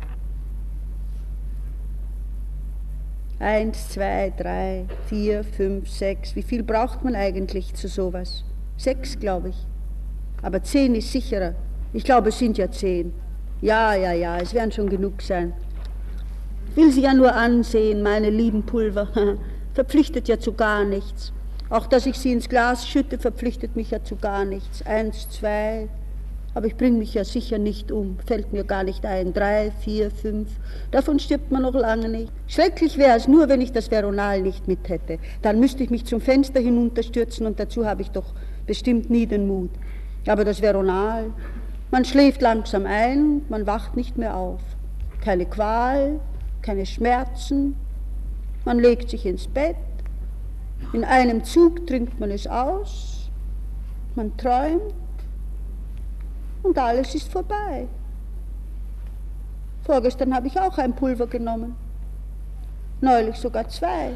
Eins, zwei, drei, vier, fünf, sechs. Wie viel braucht man eigentlich zu sowas? Sechs, glaube ich. Aber zehn ist sicherer. Ich glaube, es sind ja zehn. Ja, ja, ja, es werden schon genug sein. Ich will sie ja nur ansehen, meine lieben Pulver. Verpflichtet ja zu gar nichts. Auch, dass ich sie ins Glas schütte, verpflichtet mich ja zu gar nichts. Eins, zwei... Aber ich bringe mich ja sicher nicht um, fällt mir gar nicht ein. Drei, vier, fünf, davon stirbt man noch lange nicht. Schrecklich wäre es nur, wenn ich das Veronal nicht mit hätte. Dann müsste ich mich zum Fenster hinunterstürzen und dazu habe ich doch bestimmt nie den Mut. Aber das Veronal, man schläft langsam ein, man wacht nicht mehr auf. Keine Qual, keine Schmerzen, man legt sich ins Bett, in einem Zug trinkt man es aus, man träumt, und alles ist vorbei. Vorgestern habe ich auch ein Pulver genommen. Neulich sogar zwei.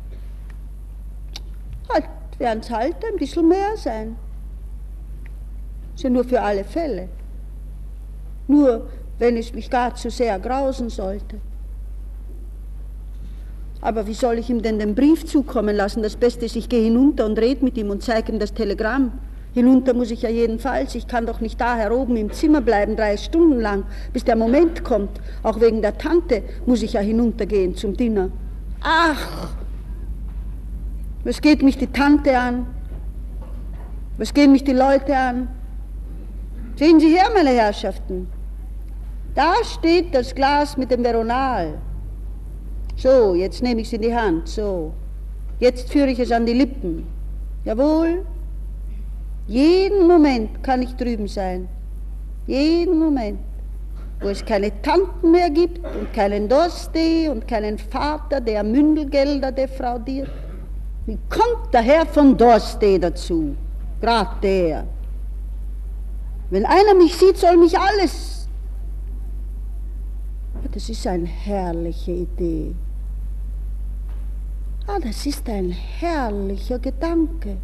Halt, werden es halt ein bisschen mehr sein. Ist ja nur für alle Fälle. Nur, wenn es mich gar zu sehr grausen sollte. Aber wie soll ich ihm denn den Brief zukommen lassen? Das Beste ist, ich gehe hinunter und rede mit ihm und zeige ihm das Telegramm. Hinunter muss ich ja jedenfalls, ich kann doch nicht da heroben im Zimmer bleiben, drei Stunden lang, bis der Moment kommt. Auch wegen der Tante muss ich ja hinuntergehen zum Dinner. Ach, was geht mich die Tante an? Was gehen mich die Leute an? Sehen Sie her, meine Herrschaften, da steht das Glas mit dem Veronal. So, jetzt nehme ich es in die Hand, so. Jetzt führe ich es an die Lippen. Jawohl. Jeden Moment kann ich drüben sein. Jeden Moment. Wo es keine Tanten mehr gibt und keinen Dorstey und keinen Vater, der Mündelgelder defraudiert. Wie kommt der Herr von Dorstey dazu? Gerade der. Wenn einer mich sieht, soll mich alles. Das ist eine herrliche Idee. Ah, das ist ein herrlicher Gedanke.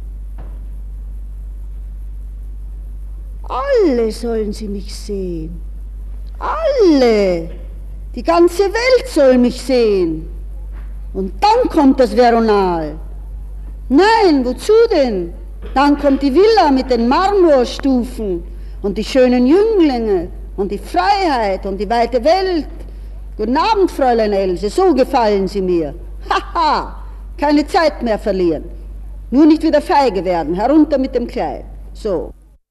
Alle sollen sie mich sehen. Alle. Die ganze Welt soll mich sehen. Und dann kommt das Veronal. Nein, wozu denn? Dann kommt die Villa mit den Marmorstufen und die schönen Jünglinge und die Freiheit und die weite Welt. Guten Abend, Fräulein Else, so gefallen Sie mir. Haha, keine Zeit mehr verlieren. Nur nicht wieder feige werden, herunter mit dem Kleid. So.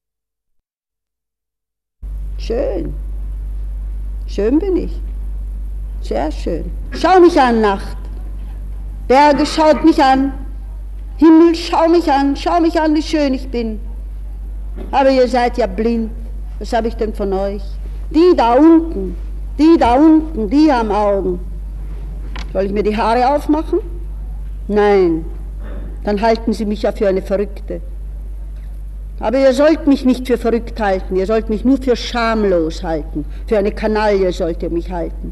Schön. Schön bin ich. Sehr schön. Schau mich an, Nacht. Berge, schaut mich an. Himmel, schau mich an, schau mich an, wie schön ich bin. Aber ihr seid ja blind. Was habe ich denn von euch? Die da unten, die da unten, die haben Augen. Soll ich mir die Haare aufmachen? Nein, dann halten Sie mich ja für eine Verrückte. Aber ihr sollt mich nicht für verrückt halten, ihr sollt mich nur für schamlos halten. Für eine Kanaille sollt ihr mich halten.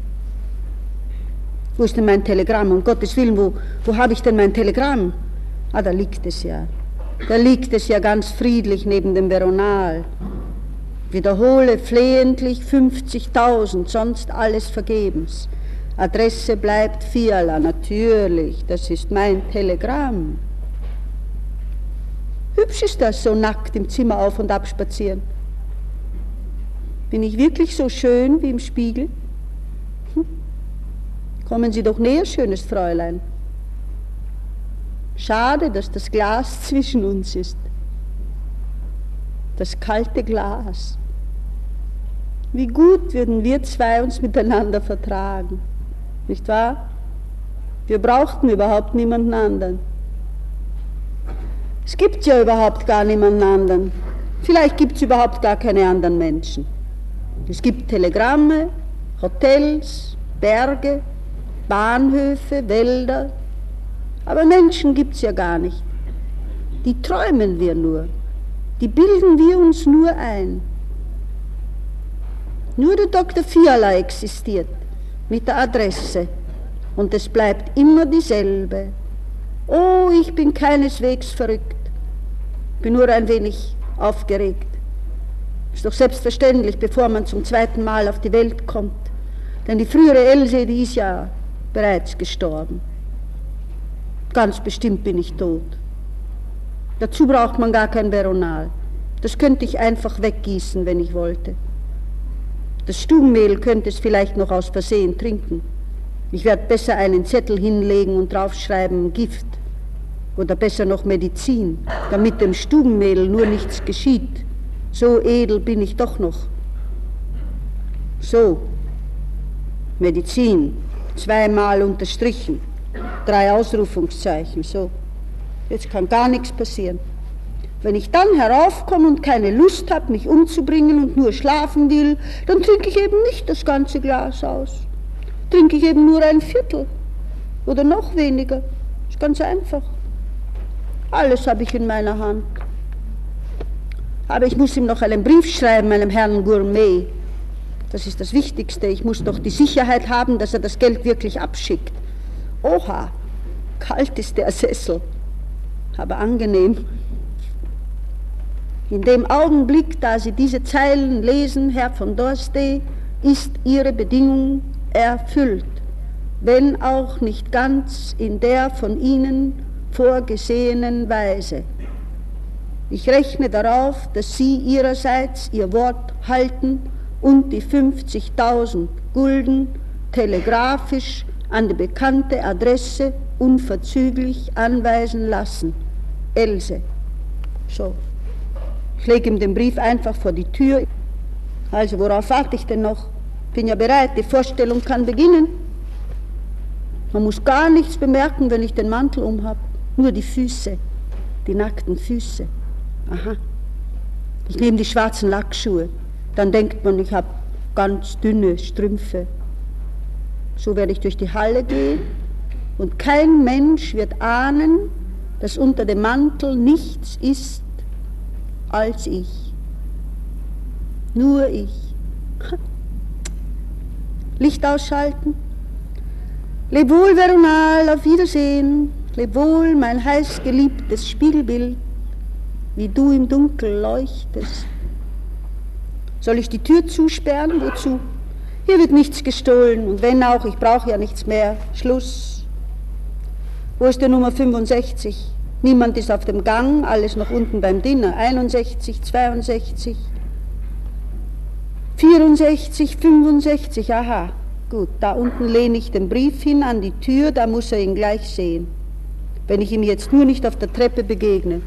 Wo ist denn mein Telegramm? Um Gottes Willen, wo, wo habe ich denn mein Telegramm? Ah, da liegt es ja. Da liegt es ja ganz friedlich neben dem Veronal. Wiederhole flehentlich fünfzigtausend, sonst alles vergebens. Adresse bleibt Fiala, natürlich, das ist mein Telegramm. Hübsch ist das, so nackt im Zimmer auf und ab spazieren. Bin ich wirklich so schön wie im Spiegel? Hm. Kommen Sie doch näher, schönes Fräulein. Schade, dass das Glas zwischen uns ist. Das kalte Glas. Wie gut würden wir zwei uns miteinander vertragen, nicht wahr? Wir brauchten überhaupt niemanden anderen. Es gibt ja überhaupt gar niemanden anderen. Vielleicht gibt es überhaupt gar keine anderen Menschen. Es gibt Telegramme, Hotels, Berge, Bahnhöfe, Wälder, aber Menschen gibt es ja gar nicht. Die träumen wir nur, die bilden wir uns nur ein. Nur der Doktor Fiala existiert mit der Adresse und es bleibt immer dieselbe. Oh, ich bin keineswegs verrückt, bin nur ein wenig aufgeregt. Ist doch selbstverständlich, bevor man zum zweiten Mal auf die Welt kommt, denn die frühere Else, die ist ja bereits gestorben. Ganz bestimmt bin ich tot. Dazu braucht man gar kein Veronal. Das könnte ich einfach weggießen, wenn ich wollte. Das Stubenmehl könnte es vielleicht noch aus Versehen trinken. Ich werde besser einen Zettel hinlegen und draufschreiben, Gift. Oder besser noch Medizin, damit dem Stubenmehl nur nichts geschieht. So edel bin ich doch noch. So, Medizin, zweimal unterstrichen, drei Ausrufungszeichen, so. Jetzt kann gar nichts passieren. Wenn ich dann heraufkomme und keine Lust habe, mich umzubringen und nur schlafen will, dann trinke ich eben nicht das ganze Glas aus. Trinke ich eben nur ein Viertel oder noch weniger. Ist ganz einfach. Alles habe ich in meiner Hand. Aber ich muss ihm noch einen Brief schreiben, meinem Herrn Gourmet. Das ist das Wichtigste. Ich muss doch die Sicherheit haben, dass er das Geld wirklich abschickt. Oha, kalt ist der Sessel, aber angenehm. In dem Augenblick, da Sie diese Zeilen lesen, Herr von Dorstey, ist Ihre Bedingung erfüllt, wenn auch nicht ganz in der von Ihnen vorgesehenen Weise. Ich rechne darauf, dass Sie Ihrerseits Ihr Wort halten und die fünfzigtausend Gulden telegrafisch an die bekannte Adresse unverzüglich anweisen lassen. Else. So. Ich lege ihm den Brief einfach vor die Tür. Also, worauf warte ich denn noch? Bin ja bereit, die Vorstellung kann beginnen. Man muss gar nichts bemerken, wenn ich den Mantel umhab. Nur die Füße, die nackten Füße. Aha. Ich nehme die schwarzen Lackschuhe. Dann denkt man, ich habe ganz dünne Strümpfe. So werde ich durch die Halle gehen und kein Mensch wird ahnen, dass unter dem Mantel nichts ist als ich. Nur ich. Licht ausschalten. Leb wohl, Veronal, auf Wiedersehen. Leb wohl, mein heiß geliebtes Spiegelbild, wie du im Dunkel leuchtest. Soll ich die Tür zusperren? Wozu? Hier wird nichts gestohlen und wenn auch, ich brauche ja nichts mehr. Schluss. Wo ist die Nummer fünfundsechzig? Niemand ist auf dem Gang, alles noch unten beim Dinner. einundsechzig, zweiundsechzig, vierundsechzig, fünfundsechzig, aha, gut. Da unten lehne ich den Brief hin an die Tür, da muss er ihn gleich sehen. Wenn ich ihm jetzt nur nicht auf der Treppe begegne.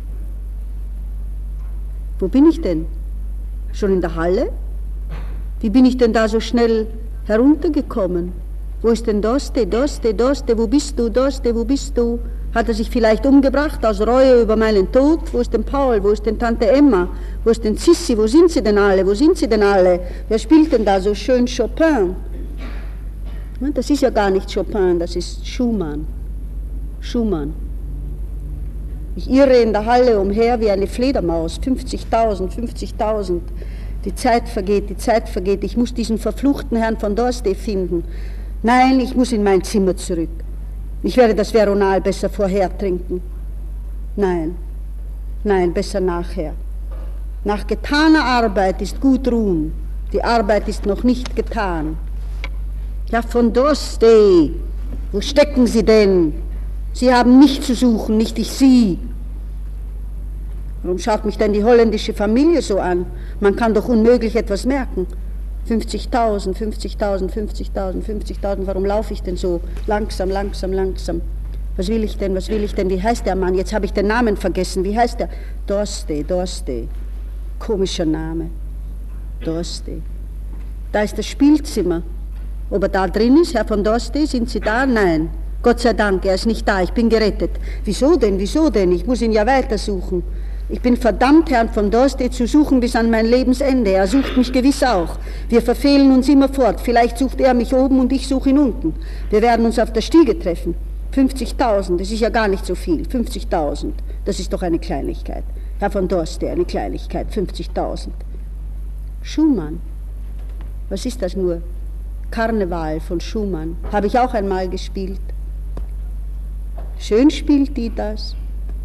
Wo bin ich denn? Schon in der Halle? Wie bin ich denn da so schnell heruntergekommen? Wo ist denn Doste, Doste, Doste, wo bist du, Doste, wo bist du? Hat er sich vielleicht umgebracht aus Reue über meinen Tod? Wo ist denn Paul, wo ist denn Tante Emma? Wo ist denn Sissi, wo sind sie denn alle, wo sind sie denn alle? Wer spielt denn da so schön Chopin? Das ist ja gar nicht Chopin, das ist Schumann. Schumann. Ich irre in der Halle umher wie eine Fledermaus, fünfzigtausend, fünfzigtausend. Die Zeit vergeht, die Zeit vergeht. Ich muss diesen verfluchten Herrn von Dorste finden. Nein, ich muss in mein Zimmer zurück. Ich werde das Veronal besser vorher trinken. Nein, nein, besser nachher. Nach getaner Arbeit ist gut ruhen. Die Arbeit ist noch nicht getan. Ja, von Dorste, wo stecken Sie denn? Sie haben mich zu suchen, nicht ich Sie. Warum schaut mich denn die holländische Familie so an? Man kann doch unmöglich etwas merken. fünfzigtausend, fünfzigtausend, fünfzigtausend, fünfzigtausend, warum laufe ich denn so langsam, langsam, langsam? Was will ich denn, was will ich denn, wie heißt der Mann? Jetzt habe ich den Namen vergessen, wie heißt der? Dorste, Dorste, komischer Name, Dorste. Da ist das Spielzimmer. Ob er da drin ist, Herr von Dorste, sind Sie da? Nein. Gott sei Dank, er ist nicht da, ich bin gerettet. Wieso denn, wieso denn? Ich muss ihn ja weitersuchen. Ich bin verdammt, Herrn von Dorste zu suchen bis an mein Lebensende. Er sucht mich gewiss auch. Wir verfehlen uns immerfort. Vielleicht sucht er mich oben und ich suche ihn unten. Wir werden uns auf der Stiege treffen. fünfzigtausend, das ist ja gar nicht so viel. fünfzigtausend, das ist doch eine Kleinigkeit. Herr von Dorste, eine Kleinigkeit, fünfzigtausend. Schumann, was ist das nur? Karneval von Schumann, habe ich auch einmal gespielt. Schön spielt die das.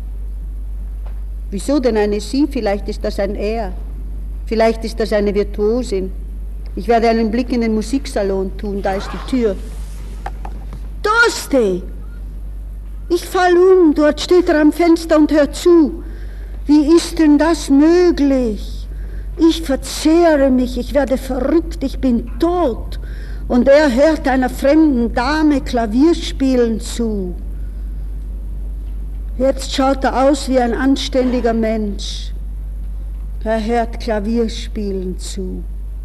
Wieso denn eine Sie? Vielleicht ist das ein Er. Vielleicht ist das eine Virtuosin. Ich werde einen Blick in den Musiksalon tun, da ist die Tür. Dorste! Ich fall um, dort steht er am Fenster und hört zu. Wie ist denn das möglich? Ich verzehre mich, ich werde verrückt, ich bin tot. Und er hört einer fremden Dame Klavier spielen zu. Jetzt schaut er aus wie ein anständiger Mensch. Er hört Klavierspielen zu.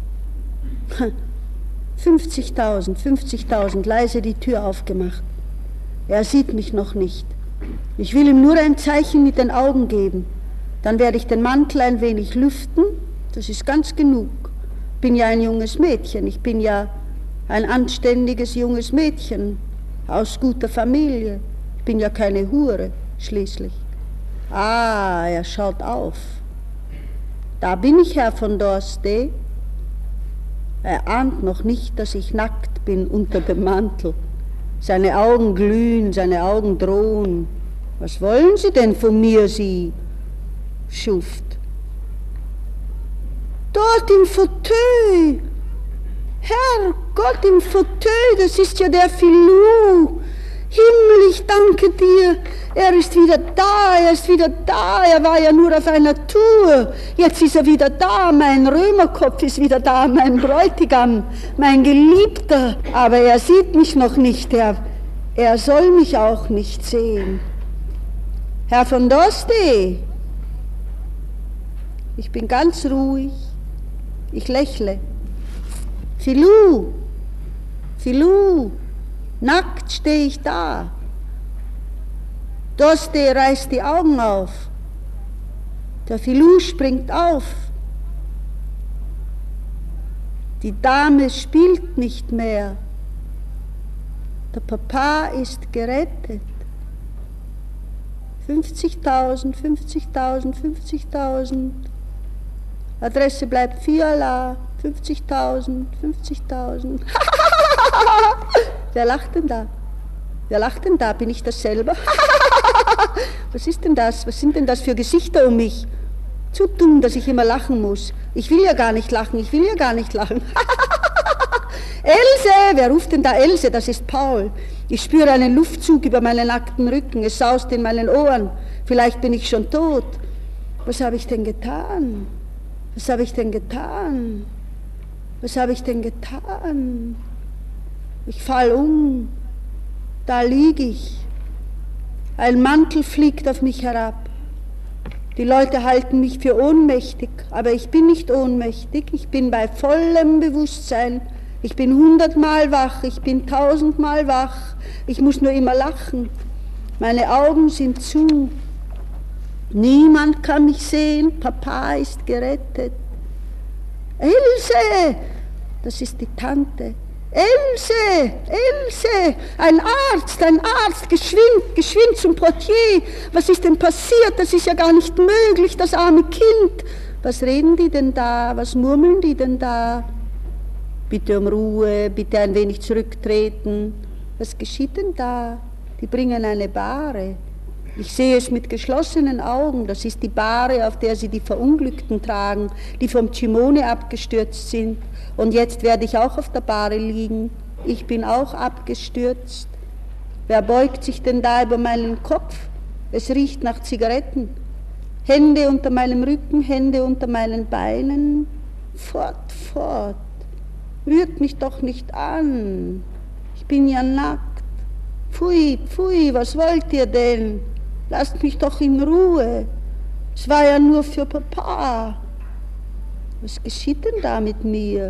fünfzigtausend, fünfzigtausend, leise die Tür aufgemacht. Er sieht mich noch nicht. Ich will ihm nur ein Zeichen mit den Augen geben. Dann werde ich den Mantel ein wenig lüften. Das ist ganz genug. Ich bin ja ein junges Mädchen. Ich bin ja ein anständiges junges Mädchen aus guter Familie. Ich bin ja keine Hure. Schließlich. Ah, er schaut auf. Da bin ich, Herr von Dorste. Er ahnt noch nicht, dass ich nackt bin unter dem Mantel. Seine Augen glühen, seine Augen drohen. Was wollen Sie denn von mir, Sie Schuft? Dort im Fauteuil. Herrgott, im Fauteuil, das ist ja der Filou. Himmel, ich danke dir, er ist wieder da, er ist wieder da, er war ja nur auf einer Tour, jetzt ist er wieder da, mein Römerkopf ist wieder da, mein Bräutigam, mein Geliebter, aber er sieht mich noch nicht, er, er soll mich auch nicht sehen. Herr von Dorste, ich bin ganz ruhig, ich lächle. Filou, Filou, nackt stehe ich da. Dorste reißt die Augen auf. Der Filou springt auf. Die Dame spielt nicht mehr. Der Papa ist gerettet. fünfzigtausend, fünfzigtausend, fünfzigtausend. Adresse bleibt Fiala. fünfzigtausend, fünfzigtausend. Wer lacht denn da? Wer lacht denn da? Bin ich das selber? Was ist denn das? Was sind denn das für Gesichter um mich? Zu dumm, dass ich immer lachen muss. Ich will ja gar nicht lachen, ich will ja gar nicht lachen. Else! Wer ruft denn da Else? Das ist Paul. Ich spüre einen Luftzug über meinen nackten Rücken. Es saust in meinen Ohren. Vielleicht bin ich schon tot. Was habe ich denn getan? Was habe ich denn getan? Was habe ich denn getan? Ich fall um. Da lieg ich. Ein Mantel fliegt auf mich herab. Die Leute halten mich für ohnmächtig, aber ich bin nicht ohnmächtig. Ich bin bei vollem Bewusstsein. Ich bin hundertmal wach, ich bin tausendmal wach. Ich muss nur immer lachen. Meine Augen sind zu. Niemand kann mich sehen. Papa ist gerettet. Else! Das ist die Tante. Else! Else! Ein Arzt, ein Arzt! Geschwind, geschwind zum Portier! Was ist denn passiert? Das ist ja gar nicht möglich, das arme Kind! Was reden die denn da? Was murmeln die denn da? Bitte um Ruhe, bitte ein wenig zurücktreten. Was geschieht denn da? Die bringen eine Bahre. Ich sehe es mit geschlossenen Augen. Das ist die Bahre, auf der sie die Verunglückten tragen, die vom Cimone abgestürzt sind. Und jetzt werde ich auch auf der Bahre liegen. Ich bin auch abgestürzt. Wer beugt sich denn da über meinen Kopf? Es riecht nach Zigaretten. Hände unter meinem Rücken, Hände unter meinen Beinen. Fort, fort. Rührt mich doch nicht an. Ich bin ja nackt. Pfui, pfui, was wollt ihr denn? Lasst mich doch in Ruhe. Es war ja nur für Papa. Was geschieht denn da mit mir?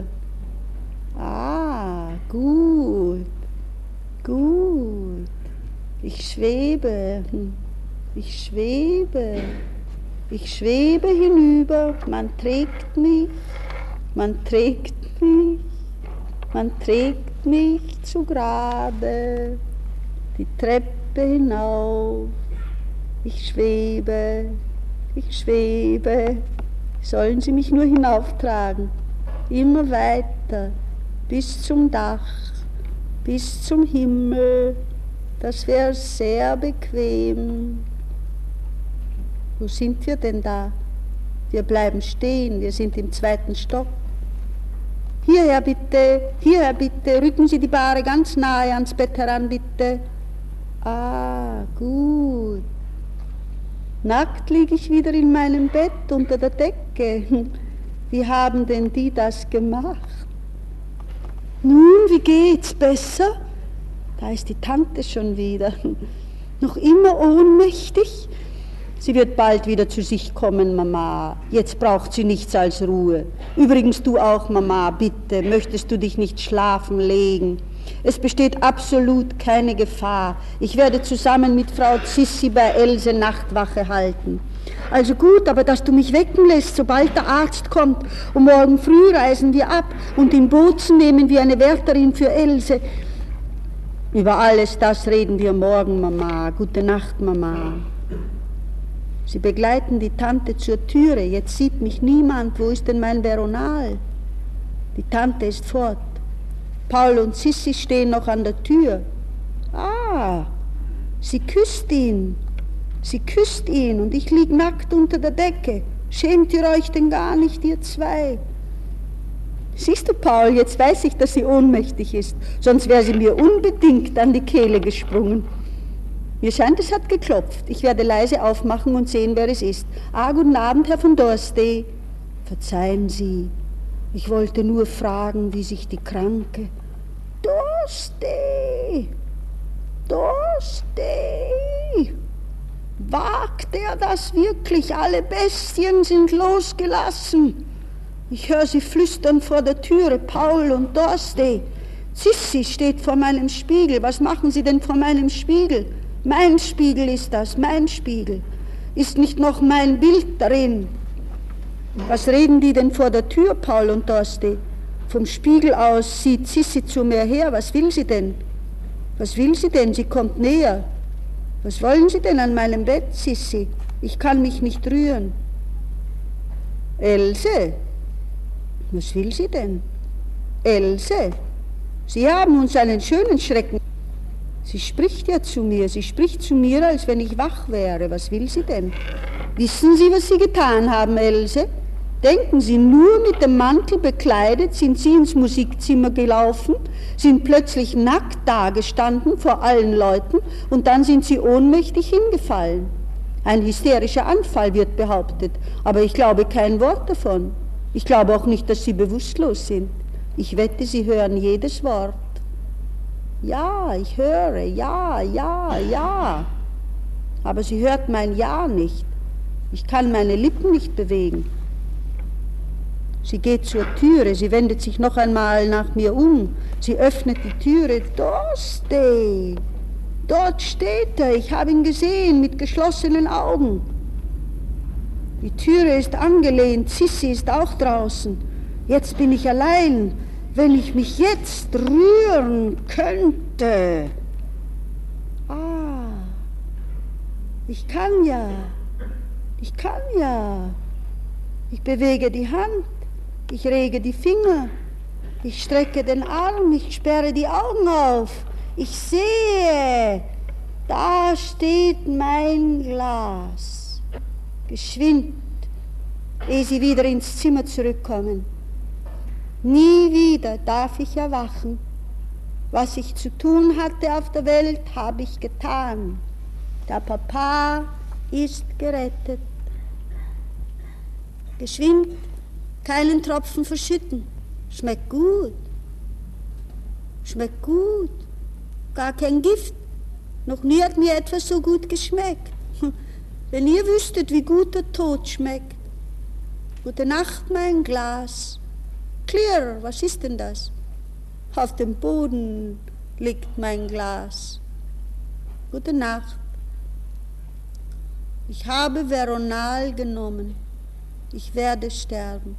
Ah, gut, gut. Ich schwebe, ich schwebe, ich schwebe hinüber. Man trägt mich, man trägt mich, man trägt mich zu Grabe, die Treppe hinauf. Ich schwebe, ich schwebe. Sollen Sie mich nur hinauftragen, immer weiter, bis zum Dach, bis zum Himmel. Das wäre sehr bequem. Wo sind wir denn da? Wir bleiben stehen, wir sind im zweiten Stock. Hierher bitte, hierher bitte, rücken Sie die Bahre ganz nahe ans Bett heran, bitte. Ah, gut. Nackt liege ich wieder in meinem Bett unter der Decke. Wie haben denn die das gemacht? Nun, wie geht's? Besser? Da ist die Tante schon wieder. Noch immer ohnmächtig? Sie wird bald wieder zu sich kommen, Mama. Jetzt braucht sie nichts als Ruhe. Übrigens du auch, Mama, bitte, möchtest du dich nicht schlafen legen? Es besteht absolut keine Gefahr. Ich werde zusammen mit Frau Zissi bei Else Nachtwache halten. Also gut, aber dass du mich wecken lässt, sobald der Arzt kommt. Und morgen früh reisen wir ab und in Bozen nehmen wir eine Wärterin für Else. Über alles das reden wir morgen, Mama. Gute Nacht, Mama. Sie begleiten die Tante zur Türe. Jetzt sieht mich niemand. Wo ist denn mein Veronal? Die Tante ist fort. Paul und Sissi stehen noch an der Tür. Ah, sie küsst ihn. Sie küsst ihn und ich lieg nackt unter der Decke. Schämt ihr euch denn gar nicht, ihr zwei? Siehst du, Paul, jetzt weiß ich, dass sie ohnmächtig ist. Sonst wäre sie mir unbedingt an die Kehle gesprungen. Mir scheint, es hat geklopft. Ich werde leise aufmachen und sehen, wer es ist. Ah, guten Abend, Herr von Dorstey. Verzeihen Sie. Ich wollte nur fragen, wie sich die Kranke... Dorstey! Dorstey! Wagt er das wirklich? Alle Bestien sind losgelassen. Ich höre sie flüstern vor der Türe. Paul und Dorstey. Sissi steht vor meinem Spiegel. Was machen Sie denn vor meinem Spiegel? Mein Spiegel ist das, mein Spiegel. Ist nicht noch mein Bild darin? Was reden die denn vor der Tür, Paul und Dorstey? Vom Spiegel aus sieht Sissi zu mir her. Was will sie denn? Was will sie denn? Sie kommt näher. Was wollen Sie denn an meinem Bett, Sissi? Ich kann mich nicht rühren. Else? Was will sie denn? Else? Sie haben uns einen schönen Schrecken. Sie spricht ja zu mir. Sie spricht zu mir, als wenn ich wach wäre. Was will sie denn? Wissen Sie, was Sie getan haben, Else? Denken Sie, nur mit dem Mantel bekleidet sind Sie ins Musikzimmer gelaufen, sind plötzlich nackt dagestanden vor allen Leuten und dann sind Sie ohnmächtig hingefallen. Ein hysterischer Anfall wird behauptet, aber ich glaube kein Wort davon. Ich glaube auch nicht, dass Sie bewusstlos sind. Ich wette, Sie hören jedes Wort. Ja, ich höre, ja, ja, ja. Aber sie hört mein Ja nicht. Ich kann meine Lippen nicht bewegen. Sie geht zur Türe, sie wendet sich noch einmal nach mir um. Sie öffnet die Türe. Dosti! Dort steht er, ich habe ihn gesehen mit geschlossenen Augen. Die Türe ist angelehnt, Sissi ist auch draußen. Jetzt bin ich allein. Wenn ich mich jetzt rühren könnte. Ah, ich kann ja, ich kann ja. Ich bewege die Hand, ich rege die Finger, ich strecke den Arm, ich sperre die Augen auf. Ich sehe, da steht mein Glas. Geschwind, ehe Sie wieder ins Zimmer zurückkommen. Nie wieder darf ich erwachen. Was ich zu tun hatte auf der Welt, habe ich getan. Der Papa ist gerettet. Geschwind, keinen Tropfen verschütten. Schmeckt gut. Schmeckt gut. Gar kein Gift. Noch nie hat mir etwas so gut geschmeckt. Wenn ihr wüsstet, wie gut der Tod schmeckt. Gute Nacht, mein Glas. Clear, was ist denn das? Auf dem Boden liegt mein Glas. Gute Nacht. Ich habe Veronal genommen. Ich werde sterben.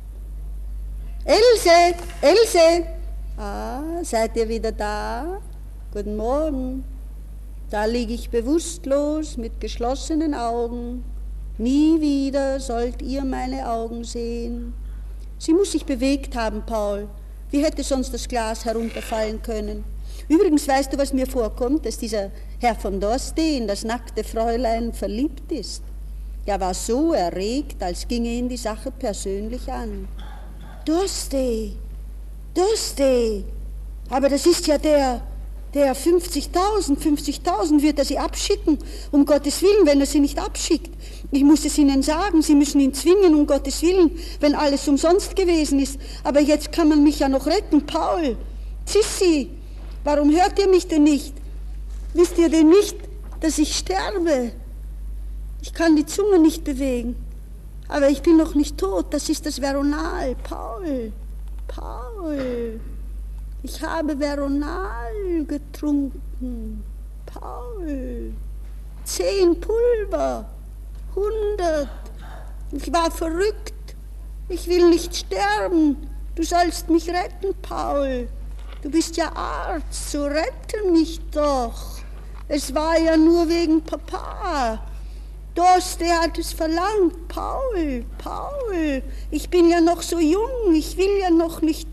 Else, Else! Ah, seid ihr wieder da? Guten Morgen. Da liege ich bewusstlos mit geschlossenen Augen. Nie wieder sollt ihr meine Augen sehen. Sie muss sich bewegt haben, Paul. Wie hätte sonst das Glas herunterfallen können? Übrigens, weißt du, was mir vorkommt, dass dieser Herr von Dorste in das nackte Fräulein verliebt ist. Er war so erregt, als ginge ihn die Sache persönlich an. Dorste, Dorste, aber das ist ja der, der fünfzigtausend, fünfzigtausend wird er sie abschicken, um Gottes Willen, wenn er sie nicht abschickt. Ich muss es Ihnen sagen, Sie müssen ihn zwingen, um Gottes Willen, wenn alles umsonst gewesen ist. Aber jetzt kann man mich ja noch retten, Paul. Sissi, warum hört ihr mich denn nicht? Wisst ihr denn nicht, dass ich sterbe? Ich kann die Zunge nicht bewegen, aber ich bin noch nicht tot, das ist das Veronal. Paul, Paul, ich habe Veronal getrunken. Paul, zehn Pulver. Hundert. Ich war verrückt. Ich will nicht sterben. Du sollst mich retten, Paul. Du bist ja Arzt, so rette mich doch. Es war ja nur wegen Papa. Dorste hat es verlangt. Paul, Paul, ich bin ja noch so jung. Ich will ja noch nicht...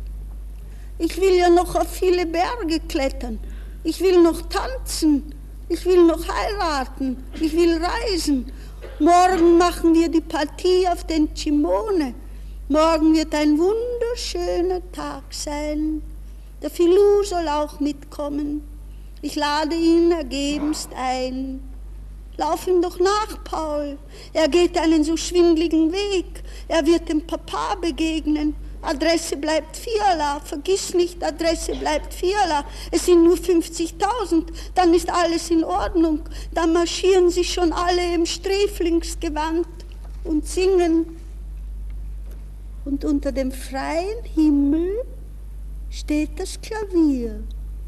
Ich will ja noch auf viele Berge klettern. Ich will noch tanzen. Ich will noch heiraten. Ich will reisen. Morgen machen wir die Partie auf den Cimone. Morgen wird ein wunderschöner Tag sein. Der Filou soll auch mitkommen. Ich lade ihn ergebenst ein. Lauf ihm doch nach, Paul. Er geht einen so schwindligen Weg. Er wird dem Papa begegnen. Adresse bleibt Fiala. Vergiss nicht, Adresse bleibt Fiala. Es sind nur fünfzigtausend. Dann ist alles in Ordnung. Dann marschieren sie schon alle im Sträflingsgewand und singen. Und unter dem freien Himmel steht das Klavier.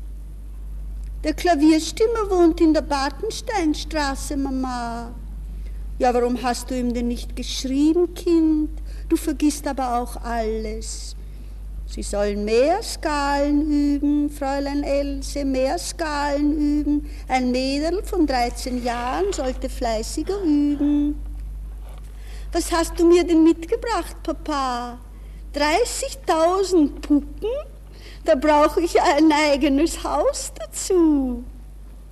Der Klavierstimmer wohnt in der Bartensteinstraße, Mama. Ja, warum hast du ihm denn nicht geschrieben, Kind? Du vergisst aber auch alles. Sie sollen mehr Skalen üben, Fräulein Else, mehr Skalen üben. Ein Mädel von dreizehn Jahren sollte fleißiger üben. Was hast du mir denn mitgebracht, Papa? dreißigtausend Puppen? Da brauche ich ein eigenes Haus dazu.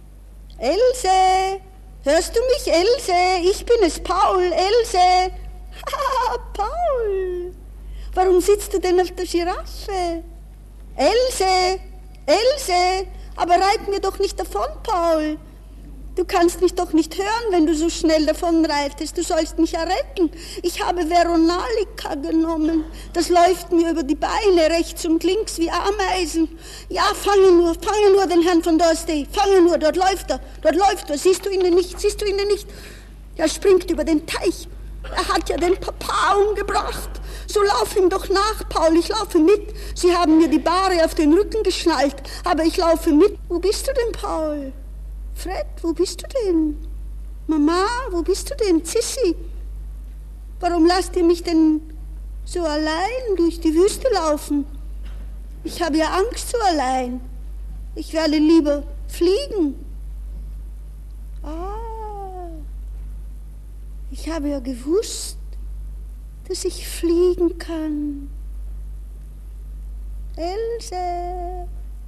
Else, hörst du mich, Else? Ich bin es, Paul, Else. Ah, Paul, warum sitzt du denn auf der Giraffe? Else, Else, aber reit mir doch nicht davon, Paul. Du kannst mich doch nicht hören, wenn du so schnell davonreitest. Du sollst mich ja retten. Ich habe Veronalica genommen. Das läuft mir über die Beine, rechts und links wie Ameisen. Ja, fange nur, fange nur den Herrn von Dursley. Fange nur, dort läuft er, dort läuft er. Siehst du ihn denn nicht, siehst du ihn denn nicht? Er springt über den Teich. Er hat ja den Papa umgebracht. So lauf ihm doch nach, Paul, ich laufe mit. Sie haben mir die Bahre auf den Rücken geschnallt, aber ich laufe mit. Wo bist du denn, Paul? Fred, wo bist du denn? Mama, wo bist du denn? Sissi, warum lasst ihr mich denn so allein durch die Wüste laufen? Ich habe ja Angst so allein. Ich werde lieber fliegen. Ah, ich habe ja gewusst, dass ich fliegen kann. Else,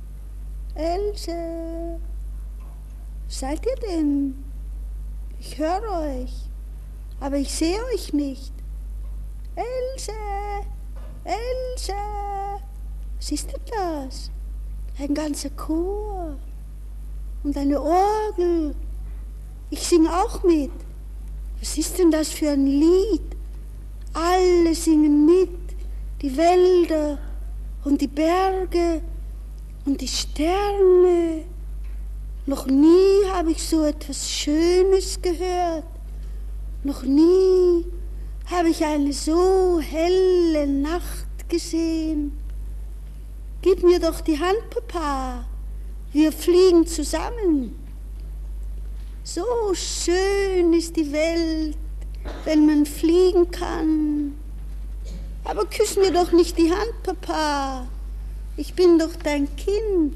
Else, seid ihr denn? Ich höre euch, aber ich sehe euch nicht. Else, Else, was ist denn das? Ein ganzer Chor und eine Orgel. Ich singe auch mit. Was ist denn das für ein Lied? Alle singen mit, die Wälder und die Berge und die Sterne. Noch nie habe ich so etwas Schönes gehört. Noch nie habe ich eine so helle Nacht gesehen. Gib mir doch die Hand, Papa. Wir fliegen zusammen. So schön ist die Welt, wenn man fliegen kann. Aber küss mir doch nicht die Hand, Papa. Ich bin doch dein Kind.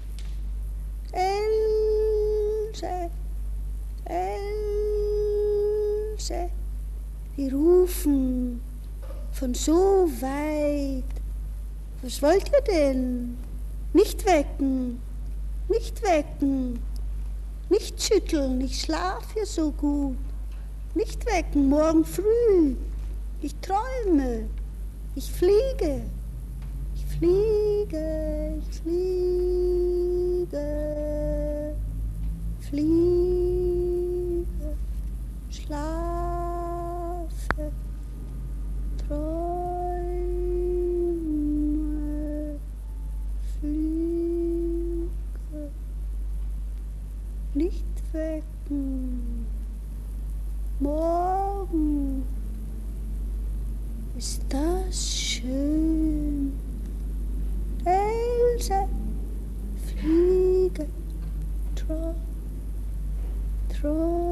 Else, Else, die rufen von so weit. Was wollt ihr denn? Nicht wecken, nicht wecken, nicht schütteln, ich schlafe ja so gut. Nicht wecken, morgen früh. Ich träume, ich fliege, ich fliege, ich fliege, fliege, schlafe, träume, fliege, nicht wecken. Morgen ist das schön. Else, fliege, träume, träume.